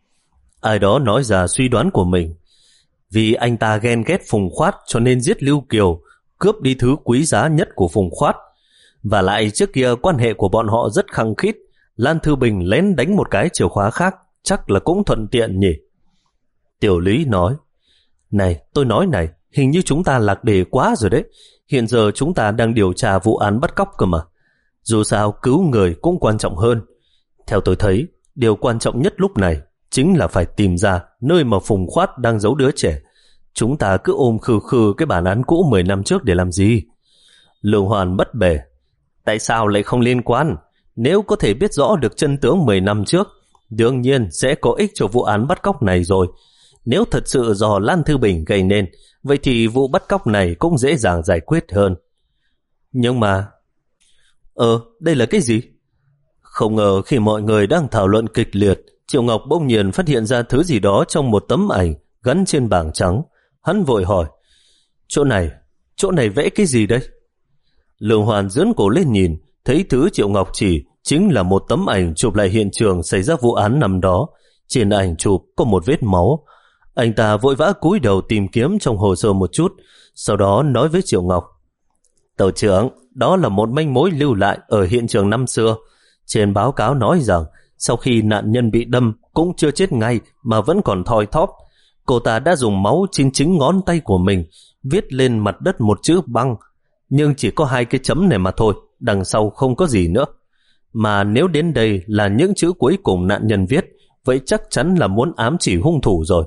Ai đó nói ra suy đoán của mình. Vì anh ta ghen ghét Phùng Khoát cho nên giết Lưu Kiều, cướp đi thứ quý giá nhất của Phùng Khoát. Và lại trước kia quan hệ của bọn họ rất khăng khít, Lan Thư Bình lén đánh một cái chìa khóa khác, chắc là cũng thuận tiện nhỉ. Tiểu Lý nói, này, tôi nói này, hình như chúng ta lạc đề quá rồi đấy. Hiện giờ chúng ta đang điều tra vụ án bắt cóc cơ mà. Dù sao cứu người cũng quan trọng hơn. Theo tôi thấy, điều quan trọng nhất lúc này chính là phải tìm ra nơi mà Phùng Khoát đang giấu đứa trẻ. Chúng ta cứ ôm khư khư cái bản án cũ mười năm trước để làm gì? Lương Hoàn bất bể. Tại sao lại không liên quan? Nếu có thể biết rõ được chân tướng mười năm trước, đương nhiên sẽ có ích cho vụ án bắt cóc này rồi. Nếu thật sự do Lan Thư Bình gây nên, vậy thì vụ bắt cóc này cũng dễ dàng giải quyết hơn. Nhưng mà... Ờ, đây là cái gì? Không ngờ khi mọi người đang thảo luận kịch liệt, Triệu Ngọc bỗng nhiên phát hiện ra thứ gì đó trong một tấm ảnh gắn trên bảng trắng. Hắn vội hỏi, chỗ này, chỗ này vẽ cái gì đây? Lương Hoàn giỡn cổ lên nhìn, thấy thứ Triệu Ngọc chỉ chính là một tấm ảnh chụp lại hiện trường xảy ra vụ án năm đó. Trên ảnh chụp có một vết máu. Anh ta vội vã cúi đầu tìm kiếm trong hồ sơ một chút, sau đó nói với Triệu Ngọc, tàu trưởng, đó là một manh mối lưu lại ở hiện trường năm xưa. Trên báo cáo nói rằng sau khi nạn nhân bị đâm cũng chưa chết ngay mà vẫn còn thoi thóp. Cô ta đã dùng máu trên chính ngón tay của mình viết lên mặt đất một chữ băng, nhưng chỉ có hai cái chấm này mà thôi, đằng sau không có gì nữa. Mà nếu đến đây là những chữ cuối cùng nạn nhân viết, vậy chắc chắn là muốn ám chỉ hung thủ rồi.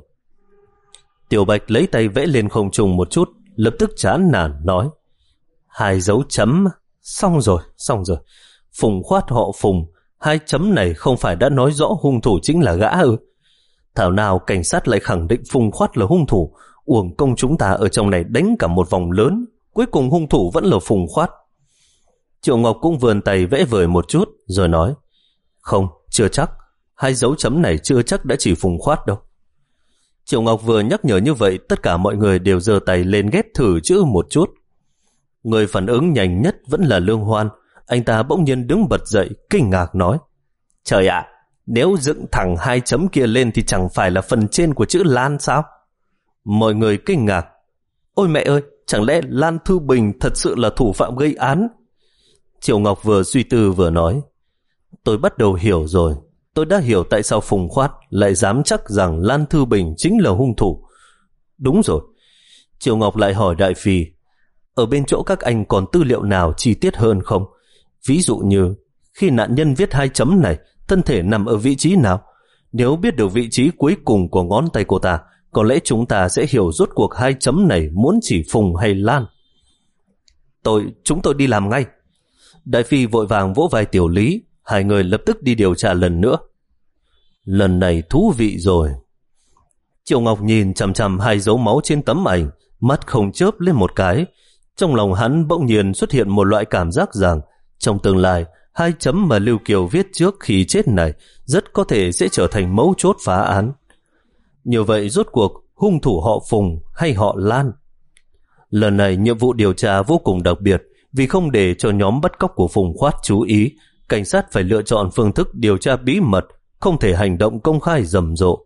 Tiểu Bạch lấy tay vẽ lên không trung một chút, lập tức chán nản nói, hai dấu chấm, xong rồi, xong rồi. Phùng Khoát họ Phùng, hai chấm này không phải đã nói rõ hung thủ chính là gã ư? Thảo nào cảnh sát lại khẳng định Phùng Khoát là hung thủ, uổng công chúng ta ở trong này đánh cả một vòng lớn, cuối cùng hung thủ vẫn là Phùng Khoát. Triệu Ngọc cũng vươn tay vẽ vời một chút, rồi nói, không, chưa chắc, hai dấu chấm này chưa chắc đã chỉ Phùng Khoát đâu. Triệu Ngọc vừa nhắc nhở như vậy, tất cả mọi người đều giơ tay lên ghép thử chữ một chút. Người phản ứng nhanh nhất vẫn là Lương Hoan. Anh ta bỗng nhiên đứng bật dậy, kinh ngạc nói, trời ạ, nếu dựng thẳng hai chấm kia lên thì chẳng phải là phần trên của chữ Lan sao? Mọi người kinh ngạc, ôi mẹ ơi, chẳng lẽ Lan Thư Bình thật sự là thủ phạm gây án? Triệu Ngọc vừa suy tư vừa nói, tôi bắt đầu hiểu rồi. Tôi đã hiểu tại sao Phùng Khoát lại dám chắc rằng Lan Thư Bình chính là hung thủ. Đúng rồi. Triệu Ngọc lại hỏi Đại Phi, Ở bên chỗ các anh còn tư liệu nào chi tiết hơn không? Ví dụ như khi nạn nhân viết hai chấm này, thân thể nằm ở vị trí nào? Nếu biết được vị trí cuối cùng của ngón tay cô ta, có lẽ chúng ta sẽ hiểu rốt cuộc hai chấm này muốn chỉ Phùng hay Lan. Tôi, chúng tôi đi làm ngay. Đại Phi vội vàng vỗ vai Tiểu Lý, hai người lập tức đi điều tra lần nữa. Lần này thú vị rồi. Triệu Ngọc nhìn chằm chằm hai dấu máu trên tấm ảnh, mắt không chớp lên một cái. Trong lòng hắn bỗng nhiên xuất hiện một loại cảm giác rằng trong tương lai, hai chấm mà Lưu Kiều viết trước khi chết này rất có thể sẽ trở thành mấu chốt phá án. Như vậy rốt cuộc hung thủ họ Phùng hay họ Lan? Lần này nhiệm vụ điều tra vô cùng đặc biệt, vì không để cho nhóm bắt cóc của Phùng Khoát chú ý, cảnh sát phải lựa chọn phương thức điều tra bí mật, không thể hành động công khai rầm rộ.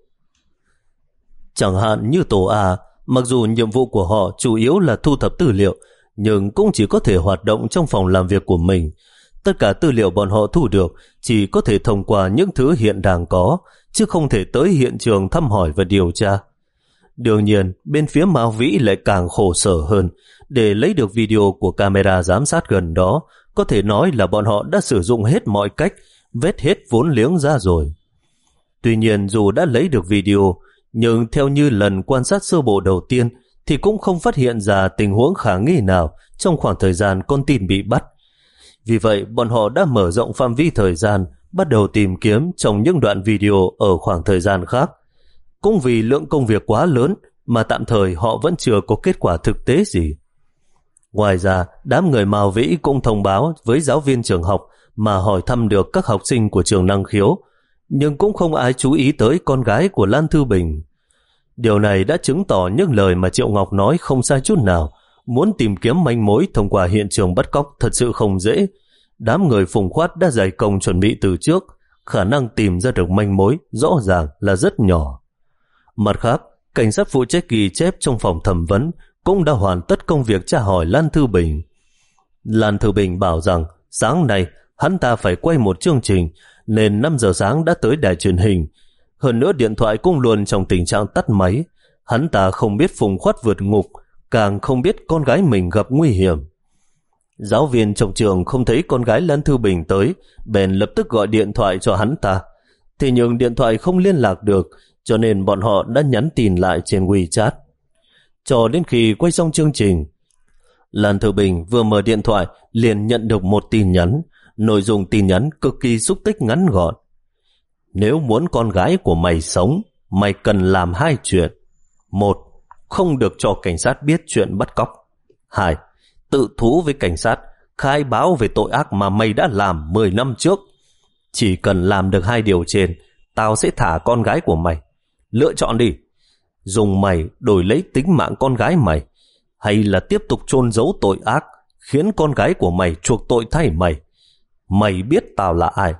Chẳng hạn như tổ A, mặc dù nhiệm vụ của họ chủ yếu là thu thập tư liệu, nhưng cũng chỉ có thể hoạt động trong phòng làm việc của mình. Tất cả tư liệu bọn họ thu được chỉ có thể thông qua những thứ hiện đang có, chứ không thể tới hiện trường thăm hỏi và điều tra. Đương nhiên, bên phía Mao Vĩ lại càng khổ sở hơn. Để lấy được video của camera giám sát gần đó, có thể nói là bọn họ đã sử dụng hết mọi cách, vét hết vốn liếng ra rồi. Tuy nhiên, dù đã lấy được video, nhưng theo như lần quan sát sơ bộ đầu tiên, thì cũng không phát hiện ra tình huống khả nghi nào trong khoảng thời gian con tin bị bắt. Vì vậy, bọn họ đã mở rộng phạm vi thời gian, bắt đầu tìm kiếm trong những đoạn video ở khoảng thời gian khác. Cũng vì lượng công việc quá lớn mà tạm thời họ vẫn chưa có kết quả thực tế gì. Ngoài ra, đám người Mao Vĩ cũng thông báo với giáo viên trường học mà hỏi thăm được các học sinh của trường năng khiếu, nhưng cũng không ai chú ý tới con gái của Lan Thư Bình. Điều này đã chứng tỏ những lời mà Triệu Ngọc nói không sai chút nào. Muốn tìm kiếm manh mối thông qua hiện trường bắt cóc thật sự không dễ. Đám người Phùng Khoát đã dày công chuẩn bị từ trước, khả năng tìm ra được manh mối rõ ràng là rất nhỏ. Mặt khác, cảnh sát phụ trách ghi chép trong phòng thẩm vấn cũng đã hoàn tất công việc tra hỏi Lan Thư Bình. Lan Thư Bình bảo rằng sáng nay hắn ta phải quay một chương trình, nên năm giờ sáng đã tới đài truyền hình. Hơn nữa điện thoại cũng luôn trong tình trạng tắt máy. Hắn ta không biết Phùng Khoát vượt ngục, càng không biết con gái mình gặp nguy hiểm. Giáo viên trong trường không thấy con gái Lan Thư Bình tới, bèn lập tức gọi điện thoại cho hắn ta. Thế nhưng điện thoại không liên lạc được, cho nên bọn họ đã nhắn tin lại trên WeChat. Cho đến khi quay xong chương trình, Lan Thư Bình vừa mở điện thoại liền nhận được một tin nhắn. Nội dung tin nhắn cực kỳ xúc tích ngắn gọn. Nếu muốn con gái của mày sống, mày cần làm hai chuyện. Một, không được cho cảnh sát biết chuyện bắt cóc. Hai, tự thú với cảnh sát, khai báo về tội ác mà mày đã làm mười năm trước. Chỉ cần làm được hai điều trên, tao sẽ thả con gái của mày. Lựa chọn đi. Dùng mày đổi lấy tính mạng con gái mày, hay là tiếp tục chôn giấu tội ác, khiến con gái của mày chuộc tội thay mày. Mày biết tao là ai?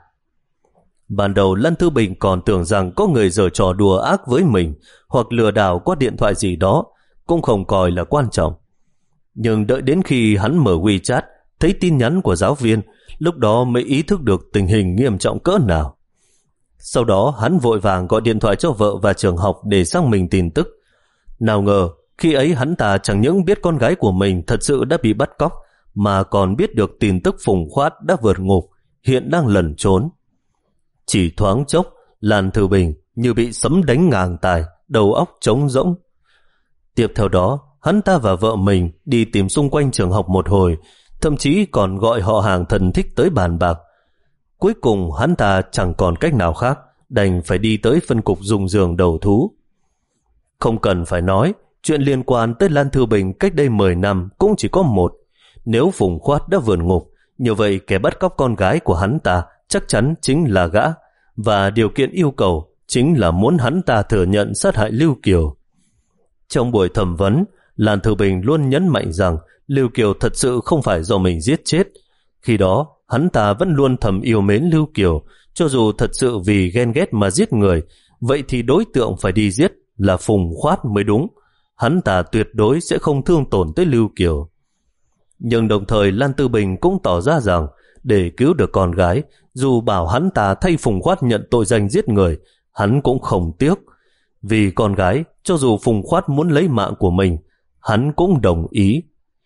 Ban đầu Lan Thư Bình còn tưởng rằng có người giở trò đùa ác với mình hoặc lừa đảo qua điện thoại gì đó, cũng không coi là quan trọng. Nhưng đợi đến khi hắn mở WeChat, thấy tin nhắn của giáo viên, lúc đó mới ý thức được tình hình nghiêm trọng cỡ nào. Sau đó hắn vội vàng gọi điện thoại cho vợ và trường học để xác minh tin tức. Nào ngờ, khi ấy hắn ta chẳng những biết con gái của mình thật sự đã bị bắt cóc, mà còn biết được tin tức Phùng Khoát đã vượt ngục, hiện đang lẩn trốn. Chỉ thoáng chốc, Lan Thư Bình như bị sấm đánh ngang tai, đầu óc trống rỗng. Tiếp theo đó, hắn ta và vợ mình đi tìm xung quanh trường học một hồi, thậm chí còn gọi họ hàng thân thích tới bàn bạc. Cuối cùng hắn ta chẳng còn cách nào khác, đành phải đi tới phân cục dùng giường đầu thú. Không cần phải nói, chuyện liên quan tới Lan Thư Bình cách đây mười năm cũng chỉ có một. Nếu Phùng Khoát đã vượt ngục, như vậy kẻ bắt cóc con gái của hắn ta chắc chắn chính là gã, và điều kiện yêu cầu chính là muốn hắn ta thừa nhận sát hại Lưu Kiều. Trong buổi thẩm vấn, Lan Thư Bình luôn nhấn mạnh rằng Lưu Kiều thật sự không phải do mình giết chết. Khi đó, hắn ta vẫn luôn thầm yêu mến Lưu Kiều, cho dù thật sự vì ghen ghét mà giết người, vậy thì đối tượng phải đi giết là Phùng Khoát mới đúng. Hắn ta tuyệt đối sẽ không thương tổn tới Lưu Kiều. Nhưng đồng thời Lan Thư Bình cũng tỏ ra rằng để cứu được con gái, dù bảo hắn ta thay Phùng Khoát nhận tội danh giết người, hắn cũng không tiếc. Vì con gái, cho dù Phùng Khoát muốn lấy mạng của mình, hắn cũng đồng ý.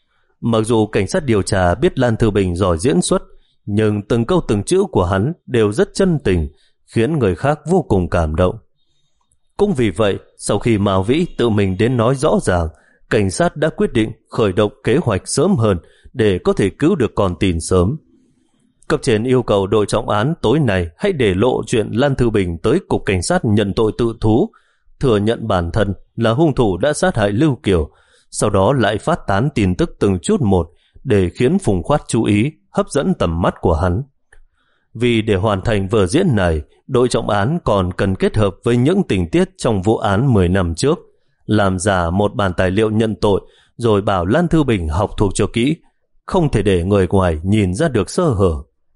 Mặc dù cảnh sát điều tra biết Lan Thư Bình giỏi diễn xuất, nhưng từng câu từng chữ của hắn đều rất chân tình, khiến người khác vô cùng cảm động. Cũng vì vậy, sau khi Mao Vĩ tự mình đến nói rõ ràng, cảnh sát đã quyết định khởi động kế hoạch sớm hơn để có thể cứu được con tin sớm. Cấp trên yêu cầu đội trọng án tối nay hãy để lộ chuyện Lan Thư Bình tới cục cảnh sát nhận tội tự thú, thừa nhận bản thân là hung thủ đã sát hại Lưu Kiều, sau đó lại phát tán tin tức từng chút một để khiến Phùng Khoát chú ý, hấp dẫn tầm mắt của hắn. Vì để hoàn thành vở diễn này, đội trọng án còn cần kết hợp với những tình tiết trong vụ án mười năm trước, làm giả một bản tài liệu nhận tội, rồi bảo Lan Thư Bình học thuộc cho kỹ, không thể để người ngoài nhìn ra được sơ hở.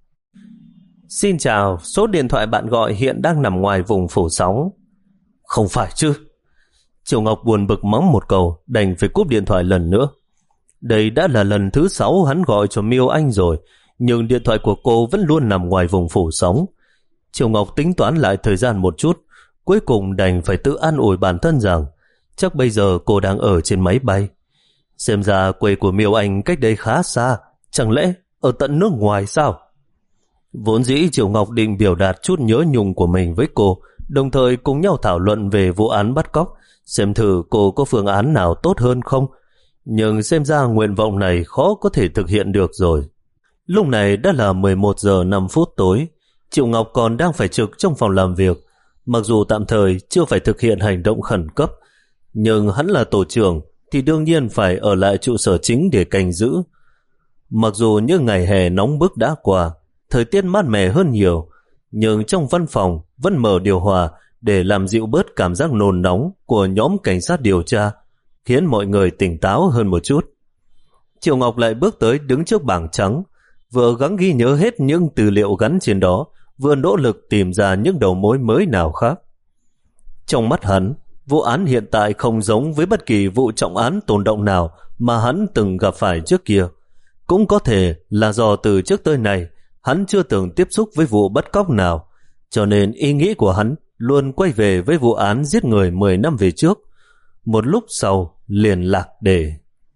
Xin chào, số điện thoại bạn gọi hiện đang nằm ngoài vùng phủ sóng. Không phải chứ? Triệu Ngọc buồn bực mắng một câu, đành phải cúp điện thoại lần nữa. Đây đã là lần thứ sáu hắn gọi cho Miêu Anh rồi, nhưng điện thoại của cô vẫn luôn nằm ngoài vùng phủ sóng. Triệu Ngọc tính toán lại thời gian một chút, cuối cùng đành phải tự an ủi bản thân rằng chắc bây giờ cô đang ở trên máy bay. Xem ra quê của Miêu Anh cách đây khá xa, chẳng lẽ ở tận nước ngoài sao? Vốn dĩ Triệu Ngọc định biểu đạt chút nhớ nhung của mình với cô, đồng thời cùng nhau thảo luận về vụ án bắt cóc, xem thử cô có phương án nào tốt hơn không. Nhưng xem ra nguyện vọng này khó có thể thực hiện được rồi. Lúc này đã là mười một giờ năm phút tối, Triệu Ngọc còn đang phải trực trong phòng làm việc. Mặc dù tạm thời chưa phải thực hiện hành động khẩn cấp, nhưng hắn là tổ trưởng thì đương nhiên phải ở lại trụ sở chính để canh giữ. Mặc dù những ngày hè nóng bức đã qua, thời tiết mát mẻ hơn nhiều, nhưng trong văn phòng vẫn mở điều hòa để làm dịu bớt cảm giác nôn nóng của nhóm cảnh sát điều tra, khiến mọi người tỉnh táo hơn một chút. Triệu Ngọc lại bước tới đứng trước bảng trắng, vừa gắng ghi nhớ hết những tư liệu gắn trên đó, vừa nỗ lực tìm ra những đầu mối mới nào khác. Trong mắt hắn, vụ án hiện tại không giống với bất kỳ vụ trọng án tồn động nào mà hắn từng gặp phải trước kia. Cũng có thể là do từ trước tới nay hắn chưa từng tiếp xúc với vụ bắt cóc nào, cho nên ý nghĩ của hắn luôn quay về với vụ án giết người mười năm về trước. Một lúc sau liền lạc đề.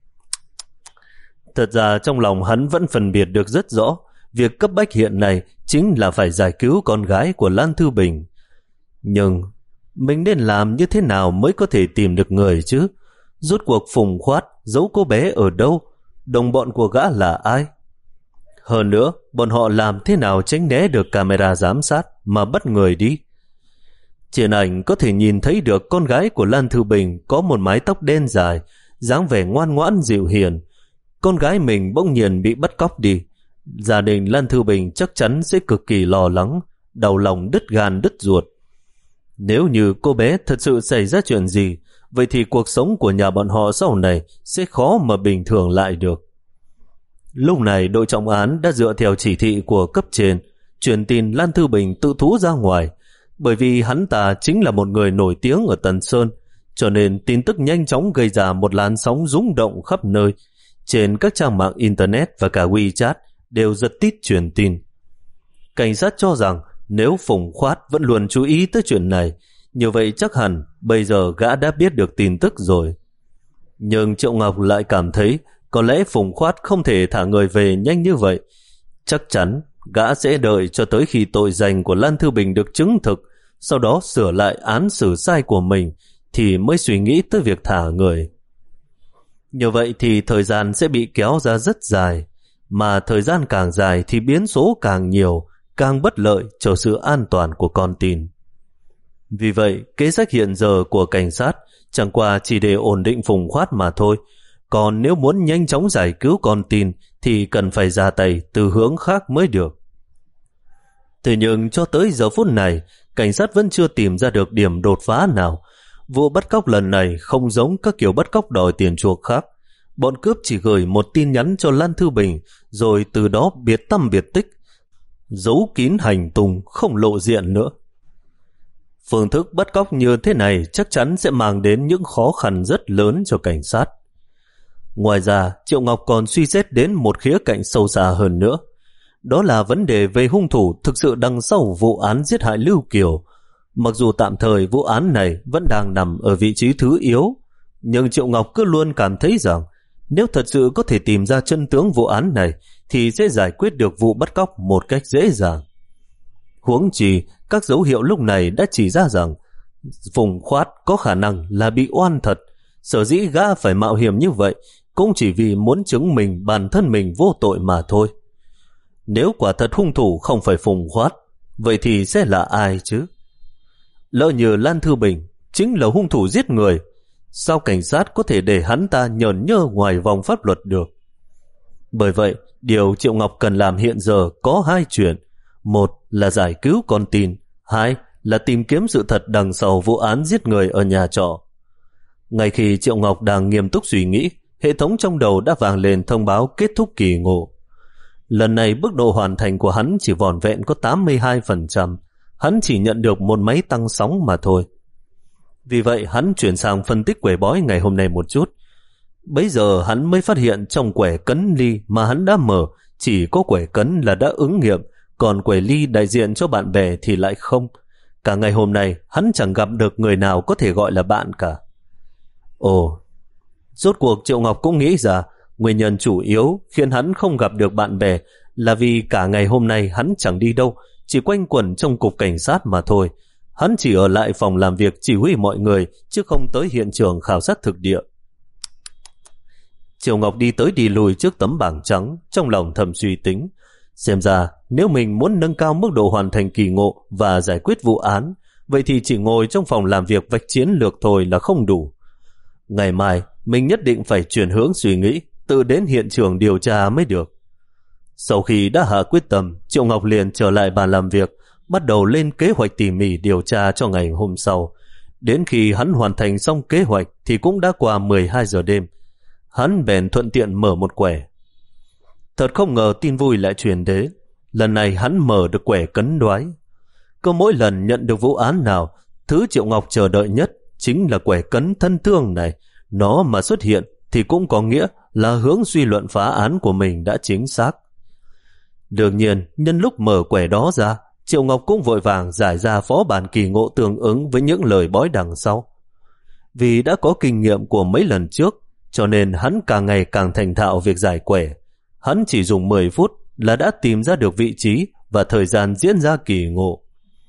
Thật ra trong lòng hắn vẫn phân biệt được rất rõ, việc cấp bách hiện nay chính là phải giải cứu con gái của Lan Thư Bình. Nhưng mình nên làm như thế nào mới có thể tìm được người chứ? Rốt cuộc Phùng Khoát giấu cô bé ở đâu? Đồng bọn của gã là ai? Hơn nữa, bọn họ làm thế nào tránh né được camera giám sát mà bắt người đi? Trên ảnh có thể nhìn thấy được con gái của Lan Thư Bình có một mái tóc đen dài, dáng vẻ ngoan ngoãn dịu hiền. Con gái mình bỗng nhiên bị bắt cóc đi. Gia đình Lan Thư Bình chắc chắn sẽ cực kỳ lo lắng, đau lòng đứt gan đứt ruột. Nếu như cô bé thật sự xảy ra chuyện gì, vậy thì cuộc sống của nhà bọn họ sau này sẽ khó mà bình thường lại được. Lúc này đội trọng án đã dựa theo chỉ thị của cấp trên truyền tin Lan Thư Bình tự thú ra ngoài. Bởi vì hắn ta chính là một người nổi tiếng ở Tần Sơn, cho nên tin tức nhanh chóng gây ra một làn sóng rung động khắp nơi. Trên các trang mạng Internet và cả WeChat đều giật tít truyền tin. Cảnh sát cho rằng nếu Phùng Khoát vẫn luôn chú ý tới chuyện này, như vậy chắc hẳn bây giờ gã đã biết được tin tức rồi. Nhưng Triệu Ngọc lại cảm thấy có lẽ Phùng Khoát không thể thả người về nhanh như vậy. Chắc chắn gã sẽ đợi cho tới khi tội danh của Lan Thư Bình được chứng thực, sau đó sửa lại án xử sai của mình thì mới suy nghĩ tới việc thả người. Như vậy thì thời gian sẽ bị kéo ra rất dài, mà thời gian càng dài thì biến số càng nhiều, càng bất lợi cho sự an toàn của con tin. Vì vậy, kế sách hiện giờ của cảnh sát chẳng qua chỉ để ổn định Phùng Khoát mà thôi, còn nếu muốn nhanh chóng giải cứu con tin thì cần phải ra tay từ hướng khác mới được. Thế nhưng cho tới giờ phút này, cảnh sát vẫn chưa tìm ra được điểm đột phá nào. Vụ bắt cóc lần này không giống các kiểu bắt cóc đòi tiền chuộc khác. Bọn cướp chỉ gửi một tin nhắn cho Lan Thư Bình, rồi từ đó biệt tăm biệt tích, giấu kín hành tung, không lộ diện nữa. Phương thức bắt cóc như thế này chắc chắn sẽ mang đến những khó khăn rất lớn cho cảnh sát. Ngoài ra, Triệu Ngọc còn suy xét đến một khía cạnh sâu xa hơn nữa. Đó là vấn đề về hung thủ thực sự đằng sau vụ án giết hại Lưu Kiều. Mặc dù tạm thời vụ án này vẫn đang nằm ở vị trí thứ yếu, nhưng Triệu Ngọc cứ luôn cảm thấy rằng Nếu thật sự có thể tìm ra chân tướng vụ án này thì sẽ giải quyết được vụ bắt cóc một cách dễ dàng. Huống chi, các dấu hiệu lúc này đã chỉ ra rằng Phùng Khoát có khả năng là bị oan thật. Sở dĩ gã phải mạo hiểm như vậy cũng chỉ vì muốn chứng minh bản thân mình vô tội mà thôi. Nếu quả thật hung thủ không phải Phùng Khoát, vậy thì sẽ là ai chứ? Lỡ như Lan Thư Bình chính là hung thủ giết người, sao cảnh sát có thể để hắn ta nhởn nhơ ngoài vòng pháp luật được? Bởi vậy, điều Triệu Ngọc cần làm hiện giờ có hai chuyện. Một là giải cứu con tin, hai là tìm kiếm sự thật đằng sau vụ án giết người ở nhà trọ. Ngay khi Triệu Ngọc đang nghiêm túc suy nghĩ, hệ thống trong đầu đã vang lên thông báo kết thúc kỳ ngộ. Lần này mức độ hoàn thành của hắn chỉ vỏn vẹn có tám mươi hai phần trăm, hắn chỉ nhận được một máy tăng sóng mà thôi. Vì vậy hắn chuyển sang phân tích quẻ bói ngày hôm nay một chút. Bấy giờ hắn mới phát hiện trong quẻ cấn ly mà hắn đã mở chỉ có quẻ cấn là đã ứng nghiệm, còn quẻ ly đại diện cho bạn bè thì lại không. Cả ngày hôm nay hắn chẳng gặp được người nào có thể gọi là bạn cả. Ồ, rốt cuộc Triệu Ngọc cũng nghĩ ra nguyên nhân chủ yếu khiến hắn không gặp được bạn bè là vì cả ngày hôm nay hắn chẳng đi đâu, chỉ quanh quẩn trong cục cảnh sát mà thôi. Hắn chỉ ở lại phòng làm việc chỉ huy mọi người chứ không tới hiện trường khảo sát thực địa. Triệu Ngọc đi tới đi lùi trước tấm bảng trắng, trong lòng thầm suy tính. Xem ra nếu mình muốn nâng cao mức độ hoàn thành kỳ ngộ và giải quyết vụ án, vậy thì chỉ ngồi trong phòng làm việc vạch chiến lược thôi là không đủ. Ngày mai mình nhất định phải chuyển hướng suy nghĩ, tự đến hiện trường điều tra mới được. Sau khi đã hạ quyết tâm, Triệu Ngọc liền trở lại bàn làm việc, bắt đầu lên kế hoạch tỉ mỉ điều tra cho ngày hôm sau. Đến khi hắn hoàn thành xong kế hoạch thì cũng đã qua mười hai giờ đêm. Hắn bèn thuận tiện mở một quẻ. Thật không ngờ tin vui lại truyền đến. Lần này hắn mở được quẻ cấn đoái. Cứ mỗi lần nhận được vụ án nào, thứ Triệu Ngọc chờ đợi nhất chính là quẻ cấn thân thương này. Nó mà xuất hiện thì cũng có nghĩa là hướng suy luận phá án của mình đã chính xác. Đương nhiên, nhân lúc mở quẻ đó ra, Triệu Ngọc cũng vội vàng giải ra phó bản kỳ ngộ tương ứng với những lời bói đằng sau. Vì đã có kinh nghiệm của mấy lần trước, cho nên hắn càng ngày càng thành thạo việc giải quẻ. Hắn chỉ dùng mười phút là đã tìm ra được vị trí và thời gian diễn ra kỳ ngộ.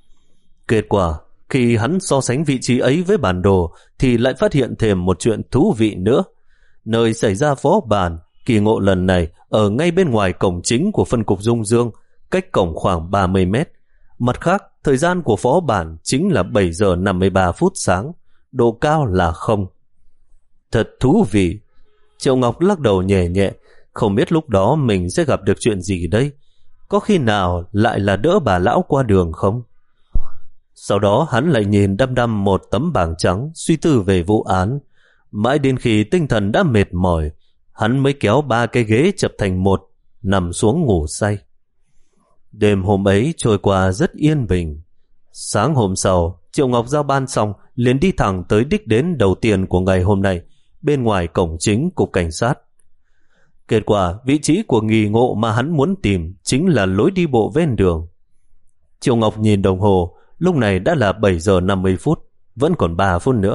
Kết quả, khi hắn so sánh vị trí ấy với bản đồ thì lại phát hiện thêm một chuyện thú vị nữa. Nơi xảy ra phó bản kỳ ngộ lần này ở ngay bên ngoài cổng chính của phân cục Dung Dương, cách cổng khoảng ba mươi mét. Mặt khác, thời gian của phó bản chính là bảy giờ năm mươi ba phút sáng, độ cao là không. Thật thú vị. Triệu Ngọc lắc đầu nhẹ nhẹ, không biết lúc đó mình sẽ gặp được chuyện gì đây. Có khi nào lại là đỡ bà lão qua đường không? Sau đó hắn lại nhìn đăm đăm một tấm bảng trắng, suy tư về vụ án. Mãi đến khi tinh thần đã mệt mỏi, hắn mới kéo ba cái ghế chập thành một, nằm xuống ngủ say. Đêm hôm ấy trôi qua rất yên bình. Sáng hôm sau, Triệu Ngọc giao ban xong liền đi thẳng tới đích đến đầu tiên của ngày hôm nay, bên ngoài cổng chính cục cảnh sát. Kết quả, vị trí của nghi ngộ mà hắn muốn tìm chính là lối đi bộ ven đường. Triệu Ngọc nhìn đồng hồ, lúc này đã là bảy giờ năm mươi phút, vẫn còn ba phút nữa.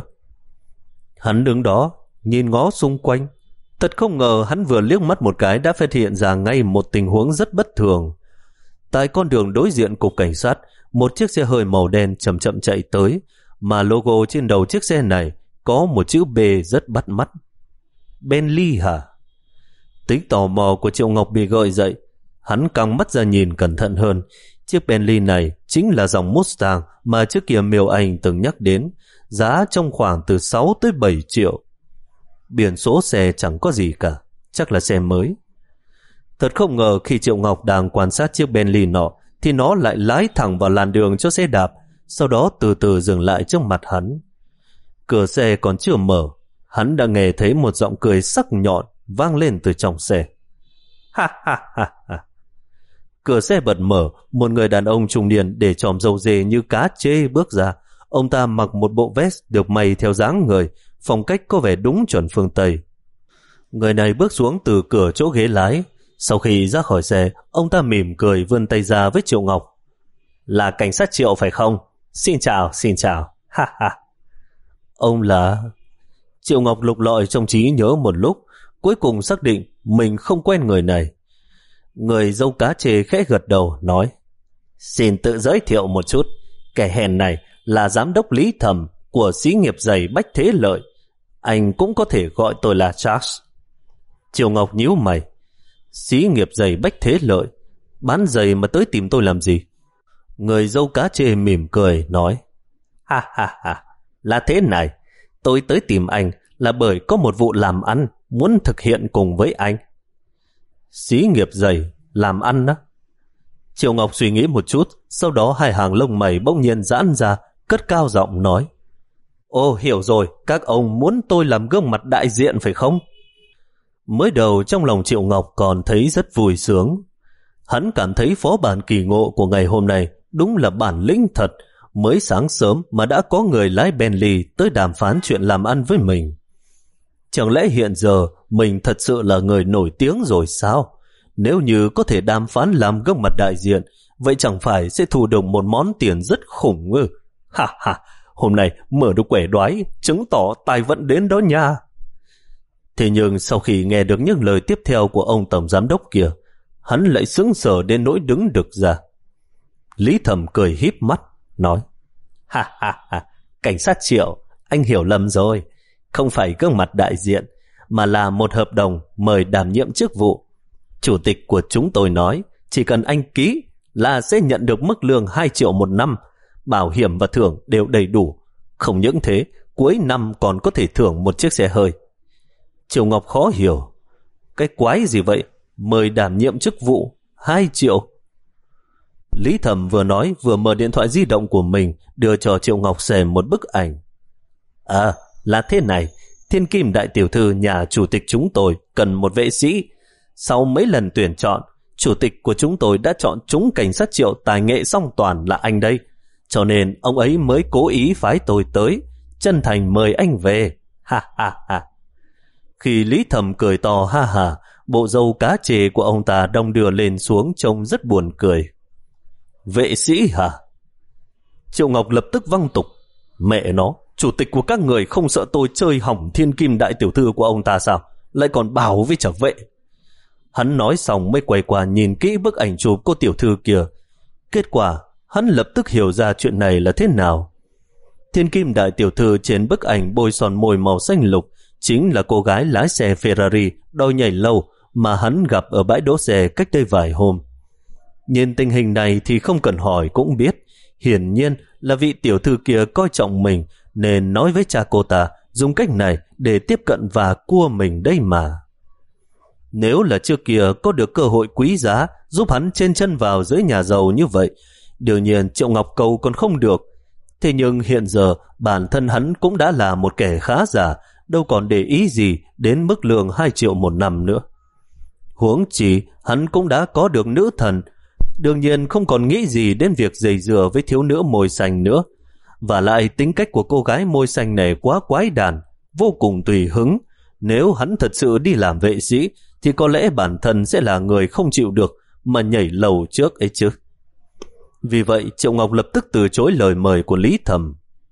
Hắn đứng đó, nhìn ngó xung quanh. Thật không ngờ hắn vừa liếc mắt một cái đã phát hiện ra ngay một tình huống rất bất thường. Tại con đường đối diện cục cảnh sát, một chiếc xe hơi màu đen chậm chậm chạy tới, mà logo trên đầu chiếc xe này có một chữ B rất bắt mắt. Bentley hả? Tính tò mò của Triệu Ngọc bị gợi dậy. Hắn căng mắt ra nhìn cẩn thận hơn. Chiếc Bentley này chính là dòng Mustang mà trước kia Miêu Anh từng nhắc đến, giá trong khoảng từ sáu tới bảy triệu. Biển số xe chẳng có gì cả, chắc là xe mới. Thật không ngờ khi Triệu Ngọc đang quan sát chiếc Bentley nọ thì nó lại lái thẳng vào làn đường cho xe đạp, sau đó từ từ dừng lại trước mặt hắn. Cửa xe còn chưa mở, hắn đã nghe thấy một giọng cười sắc nhọn vang lên từ trong xe. Ha ha ha ha. Cửa xe bật mở, một người đàn ông trung niên để chòm râu dê như cá chê bước ra. Ông ta mặc một bộ vest được may theo dáng người, phong cách có vẻ đúng chuẩn phương Tây. Người này bước xuống từ cửa chỗ ghế lái. Sau khi ra khỏi xe, ông ta mỉm cười vươn tay ra với Triệu Ngọc. Là cảnh sát Triệu phải không? Xin chào, xin chào. Ha ha. Ông là... Triệu Ngọc lục lọi trong trí nhớ một lúc, cuối cùng xác định mình không quen người này. Người dâu cá chê khẽ gật đầu nói: Xin tự giới thiệu một chút, kẻ hèn này là giám đốc Lý Thầm của xí nghiệp giày Bách Thế Lợi. Anh cũng có thể gọi tôi là Charles. Triệu Ngọc nhíu mày. Xí nghiệp giày Bách Thế Lợi? Bán giày mà tới tìm tôi làm gì? Người dâu cá chê mỉm cười nói: Ha ha ha, là thế này, tôi tới tìm anh là bởi có một vụ làm ăn muốn thực hiện cùng với anh. Xí nghiệp giày, làm ăn á? Triệu Ngọc suy nghĩ một chút, sau đó hai hàng lông mày bỗng nhiên giãn ra, cất cao giọng nói: Ồ, hiểu rồi, các ông muốn tôi làm gương mặt đại diện phải không? Mới đầu trong lòng Triệu Ngọc còn thấy rất vui sướng. Hắn cảm thấy phó bản kỳ ngộ của ngày hôm nay đúng là bản lĩnh thật, mới sáng sớm mà đã có người lái Bentley tới đàm phán chuyện làm ăn với mình. Chẳng lẽ hiện giờ mình thật sự là người nổi tiếng rồi sao? Nếu như có thể đàm phán làm gương mặt đại diện, vậy chẳng phải sẽ thu được một món tiền rất khủng ư? Ha ha, hôm nay mở được quẻ đoái, chứng tỏ tài vận đến đó nha. Thế nhưng sau khi nghe được những lời tiếp theo của ông tổng giám đốc kia, hắn lại sững sờ đến nỗi đứng đực ra. Lý Thầm cười híp mắt, nói: Ha ha ha, cảnh sát Triệu, anh hiểu lầm rồi. Không phải gương mặt đại diện, mà là một hợp đồng mời đảm nhiệm chức vụ. Chủ tịch của chúng tôi nói, chỉ cần anh ký là sẽ nhận được mức lương hai triệu một năm, bảo hiểm và thưởng đều đầy đủ. Không những thế, cuối năm còn có thể thưởng một chiếc xe hơi. Triệu Ngọc khó hiểu. Cái quái gì vậy? Mời đảm nhiệm chức vụ, hai triệu. Lý Thầm vừa nói vừa mở điện thoại di động của mình đưa cho Triệu Ngọc xem một bức ảnh. À, là thế này, thiên kim đại tiểu thư nhà chủ tịch chúng tôi cần một vệ sĩ. Sau mấy lần tuyển chọn, chủ tịch của chúng tôi đã chọn chúng cảnh sát Triệu tài nghệ song toàn là anh đây. Cho nên ông ấy mới cố ý phái tôi tới, chân thành mời anh về. Ha ha ha. Khi Lý Thầm cười to ha ha, bộ râu cá chê của ông ta đong đưa lên xuống trông rất buồn cười. Vệ sĩ hả? Triệu Ngọc lập tức văng tục. Mẹ nó, chủ tịch của các người không sợ tôi chơi hỏng thiên kim đại tiểu thư của ông ta sao? Lại còn bảo với trả vệ. Hắn nói xong mới quay qua nhìn kỹ bức ảnh chụp cô tiểu thư kia. Kết quả, hắn lập tức hiểu ra chuyện này là thế nào. Thiên kim đại tiểu thư trên bức ảnh bôi son môi màu xanh lục chính là cô gái lái xe Ferrari đôi nhảy lâu mà hắn gặp ở bãi đỗ xe cách đây vài hôm. Nhìn tình hình này thì không cần hỏi cũng biết, hiển nhiên là vị tiểu thư kia coi trọng mình nên nói với cha cô ta dùng cách này để tiếp cận và cua mình đây mà. Nếu là trước kia có được cơ hội quý giá giúp hắn chen chân vào dưới nhà giàu như vậy, đương nhiên Triệu Ngọc cầu còn không được. Thế nhưng hiện giờ bản thân hắn cũng đã là một kẻ khá giả, đâu còn để ý gì đến mức lương hai triệu một năm nữa. Huống chi hắn cũng đã có được nữ thần, đương nhiên không còn nghĩ gì đến việc giày dừa với thiếu nữ môi xanh nữa. Và lại tính cách của cô gái môi xanh này quá quái đản, vô cùng tùy hứng. Nếu hắn thật sự đi làm vệ sĩ thì có lẽ bản thân sẽ là người không chịu được mà nhảy lầu trước ấy chứ. Vì vậy Triệu Ngọc lập tức từ chối lời mời của Lý Thầm.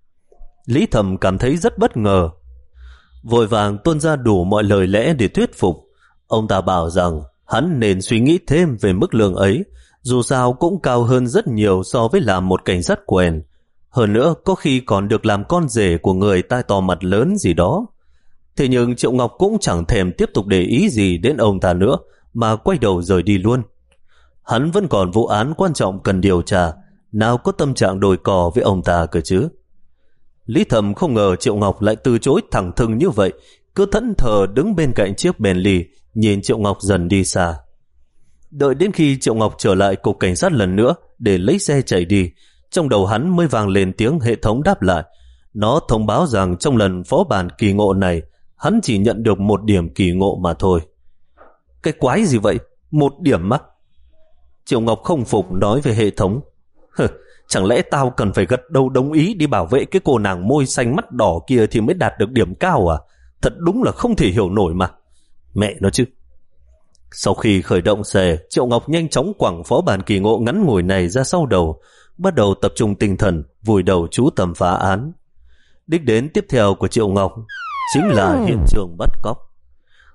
Lý Thầm cảm thấy rất bất ngờ, vội vàng tuôn ra đủ mọi lời lẽ để thuyết phục. Ông ta bảo rằng hắn nên suy nghĩ thêm về mức lương ấy, dù sao cũng cao hơn rất nhiều so với làm một cảnh sát quèn. Hơn nữa có khi còn được làm con rể của người tai to mặt lớn gì đó. Thế nhưng Triệu Ngọc cũng chẳng thèm tiếp tục để ý gì đến ông ta nữa, mà quay đầu rời đi luôn. Hắn vẫn còn vụ án quan trọng cần điều tra, nào có tâm trạng đồi cò với ông ta cơ chứ. Lý Thầm không ngờ Triệu Ngọc lại từ chối thẳng thừng như vậy, cứ thẫn thờ đứng bên cạnh chiếc Bentley, nhìn Triệu Ngọc dần đi xa. Đợi đến khi Triệu Ngọc trở lại cục cảnh sát lần nữa để lấy xe chạy đi, trong đầu hắn mới vang lên tiếng hệ thống đáp lại. Nó thông báo rằng trong lần phó bản kỳ ngộ này, hắn chỉ nhận được một điểm kỳ ngộ mà thôi. Cái quái gì vậy? Một điểm á? Triệu Ngọc không phục nói về hệ thống. Hừ, chẳng lẽ tao cần phải gật đầu đồng ý đi bảo vệ cái cô nàng môi xanh mắt đỏ kia thì mới đạt được điểm cao à? Thật đúng là không thể hiểu nổi mà. Mẹ nó chứ. Sau khi khởi động xe, Triệu Ngọc nhanh chóng quẳng phó bản kỳ ngộ ngắn ngủi này ra sau đầu, bắt đầu tập trung tinh thần, vùi đầu chú tâm phá án. Đích đến tiếp theo của Triệu Ngọc chính là hiện trường bắt cóc.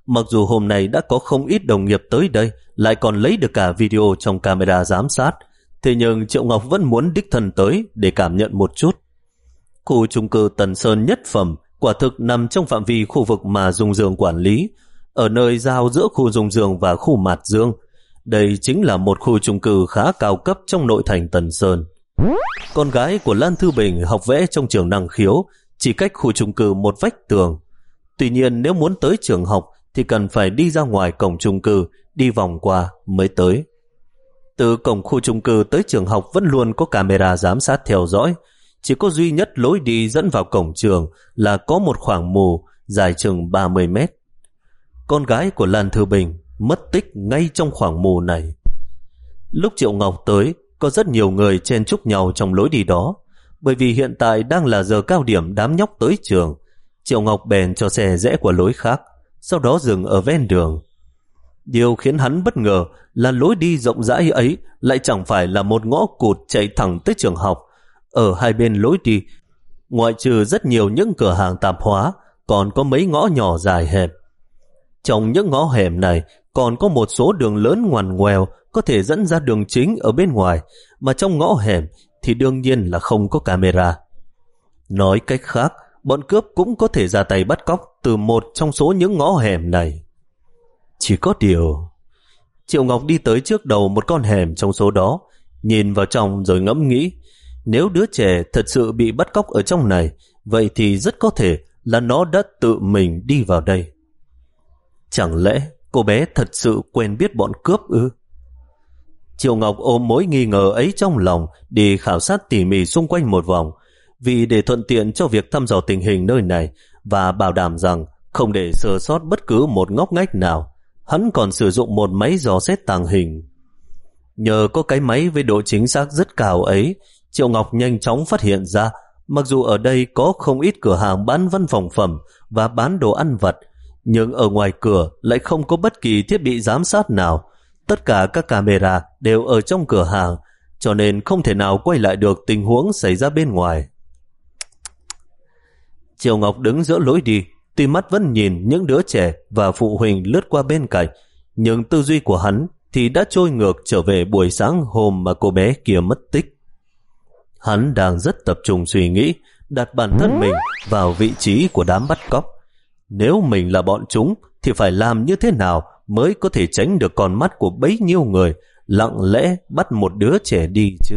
Mặc dù hôm nay đã có không ít đồng nghiệp tới đây, lại còn lấy được cả video trong camera giám sát, thế nhưng Triệu Ngọc vẫn muốn đích thân tới để cảm nhận một chút. Khu chung cư Tần Sơn nhất phẩm quả thực nằm trong phạm vi khu vực mà Dung Dương quản lý, ở nơi giao giữa khu Dung Dương và khu Mạt Dương. Đây chính là một khu chung cư khá cao cấp trong nội thành Tần Sơn. Con gái của Lan Thư Bình học vẽ trong trường năng khiếu, chỉ cách khu chung cư một vách tường. Tuy nhiên nếu muốn tới trường học thì cần phải đi ra ngoài cổng chung cư, đi vòng qua mới tới. Từ cổng khu chung cư tới trường học vẫn luôn có camera giám sát theo dõi, chỉ có duy nhất lối đi dẫn vào cổng trường là có một khoảng mù dài chừng ba mươi mét. Con gái của Lan Thư Bình mất tích ngay trong khoảng mù này. Lúc Triệu Ngọc tới, có rất nhiều người chen chúc nhau trong lối đi đó, bởi vì hiện tại đang là giờ cao điểm đám nhóc tới trường. Triệu Ngọc bèn cho xe rẽ qua lối khác, sau đó dừng ở ven đường. Điều khiến hắn bất ngờ là lối đi rộng rãi ấy lại chẳng phải là một ngõ cụt chạy thẳng tới trường học. Ở hai bên lối đi, ngoại trừ rất nhiều những cửa hàng tạp hóa, còn có mấy ngõ nhỏ dài hẹp. Trong những ngõ hẻm này còn có một số đường lớn ngoằn ngoèo có thể dẫn ra đường chính ở bên ngoài, mà trong ngõ hẻm thì đương nhiên là không có camera. Nói cách khác, bọn cướp cũng có thể ra tay bắt cóc từ một trong số những ngõ hẻm này. Chỉ có điều, Triệu Ngọc đi tới trước đầu một con hẻm trong số đó, nhìn vào trong rồi ngẫm nghĩ, nếu đứa trẻ thật sự bị bắt cóc ở trong này, vậy thì rất có thể là nó đã tự mình đi vào đây. Chẳng lẽ cô bé thật sự quen biết bọn cướp ư? Triệu Ngọc ôm mối nghi ngờ ấy trong lòng, đi khảo sát tỉ mỉ xung quanh một vòng, vì để thuận tiện cho việc thăm dò tình hình nơi này và bảo đảm rằng không để sơ sót bất cứ một ngóc ngách nào, hắn còn sử dụng một máy dò xét tàng hình. Nhờ có cái máy với độ chính xác rất cao ấy, Triệu Ngọc nhanh chóng phát hiện ra, mặc dù ở đây có không ít cửa hàng bán văn phòng phẩm và bán đồ ăn vặt, nhưng ở ngoài cửa lại không có bất kỳ thiết bị giám sát nào. Tất cả các camera đều ở trong cửa hàng, cho nên không thể nào quay lại được tình huống xảy ra bên ngoài. Triệu Ngọc đứng giữa lối đi, tuy mắt vẫn nhìn những đứa trẻ và phụ huynh lướt qua bên cạnh, nhưng tư duy của hắn thì đã trôi ngược trở về buổi sáng hôm mà cô bé kia mất tích. Hắn đang rất tập trung suy nghĩ, đặt bản thân mình vào vị trí của đám bắt cóc. Nếu mình là bọn chúng thì phải làm như thế nào mới có thể tránh được con mắt của bấy nhiêu người lặng lẽ bắt một đứa trẻ đi chứ?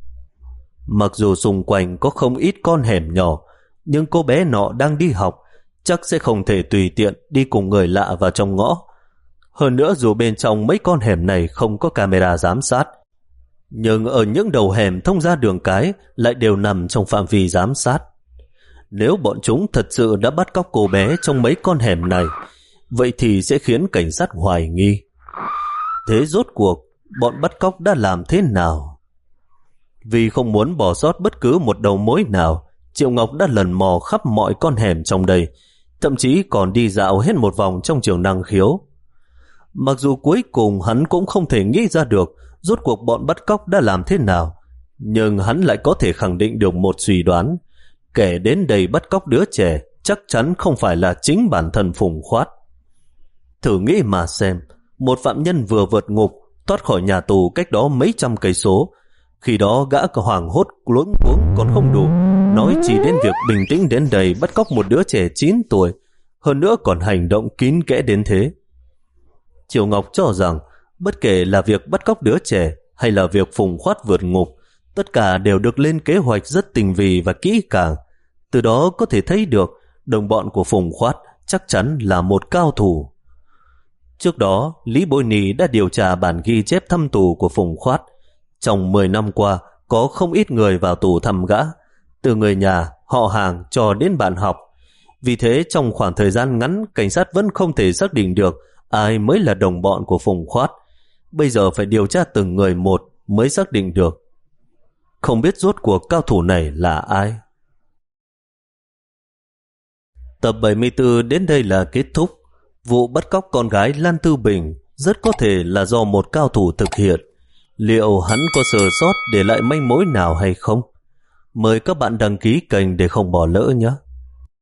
Mặc dù xung quanh có không ít con hẻm nhỏ, nhưng cô bé nọ đang đi học, chắc sẽ không thể tùy tiện đi cùng người lạ vào trong ngõ. Hơn nữa, dù bên trong mấy con hẻm này không có camera giám sát, nhưng ở những đầu hẻm thông ra đường cái lại đều nằm trong phạm vi giám sát. Nếu bọn chúng thật sự đã bắt cóc cô bé trong mấy con hẻm này, vậy thì sẽ khiến cảnh sát hoài nghi. Thế rốt cuộc bọn bắt cóc đã làm thế nào? Vì không muốn bỏ sót bất cứ một đầu mối nào, Triệu Ngọc đã lần mò khắp mọi con hẻm trong đây, thậm chí còn đi dạo hết một vòng trong trường năng khiếu. Mặc dù cuối cùng hắn cũng không thể nghĩ ra được rốt cuộc bọn bắt cóc đã làm thế nào, nhưng hắn lại có thể khẳng định được một suy đoán: kẻ đến đây bắt cóc đứa trẻ chắc chắn không phải là chính bản thân Phùng Khoát. Thử nghĩ mà xem, một phạm nhân vừa vượt ngục, thoát khỏi nhà tù cách đó mấy trăm cây số, khi đó gã cả hoảng hốt luống cuống còn không đủ, nói chỉ đến việc bình tĩnh đến đây bắt cóc một đứa trẻ chín tuổi, hơn nữa còn hành động kín kẽ đến thế. Triệu Ngọc cho rằng bất kể là việc bắt cóc đứa trẻ hay là việc Phùng Khoát vượt ngục, tất cả đều được lên kế hoạch rất tinh vi và kỹ càng. Từ đó có thể thấy được đồng bọn của Phùng Khoát chắc chắn là một cao thủ. Trước đó, Lý Bội Nì đã điều tra bản ghi chép thăm tù của Phùng Khoát. Trong mười năm qua, có không ít người vào tù thăm gã, từ người nhà, họ hàng cho đến bạn học. Vì thế, trong khoảng thời gian ngắn, cảnh sát vẫn không thể xác định được ai mới là đồng bọn của Phùng Khoát. Bây giờ phải điều tra từng người một mới xác định được. Không biết rốt cuộc cao thủ này là ai? Tập bảy mươi tư đến đây là kết thúc. Vụ bắt cóc con gái Lan Thư Bình rất có thể là do một cao thủ thực hiện. Liệu hắn có sơ sót để lại manh mối nào hay không? Mời các bạn đăng ký kênh để không bỏ lỡ nhé.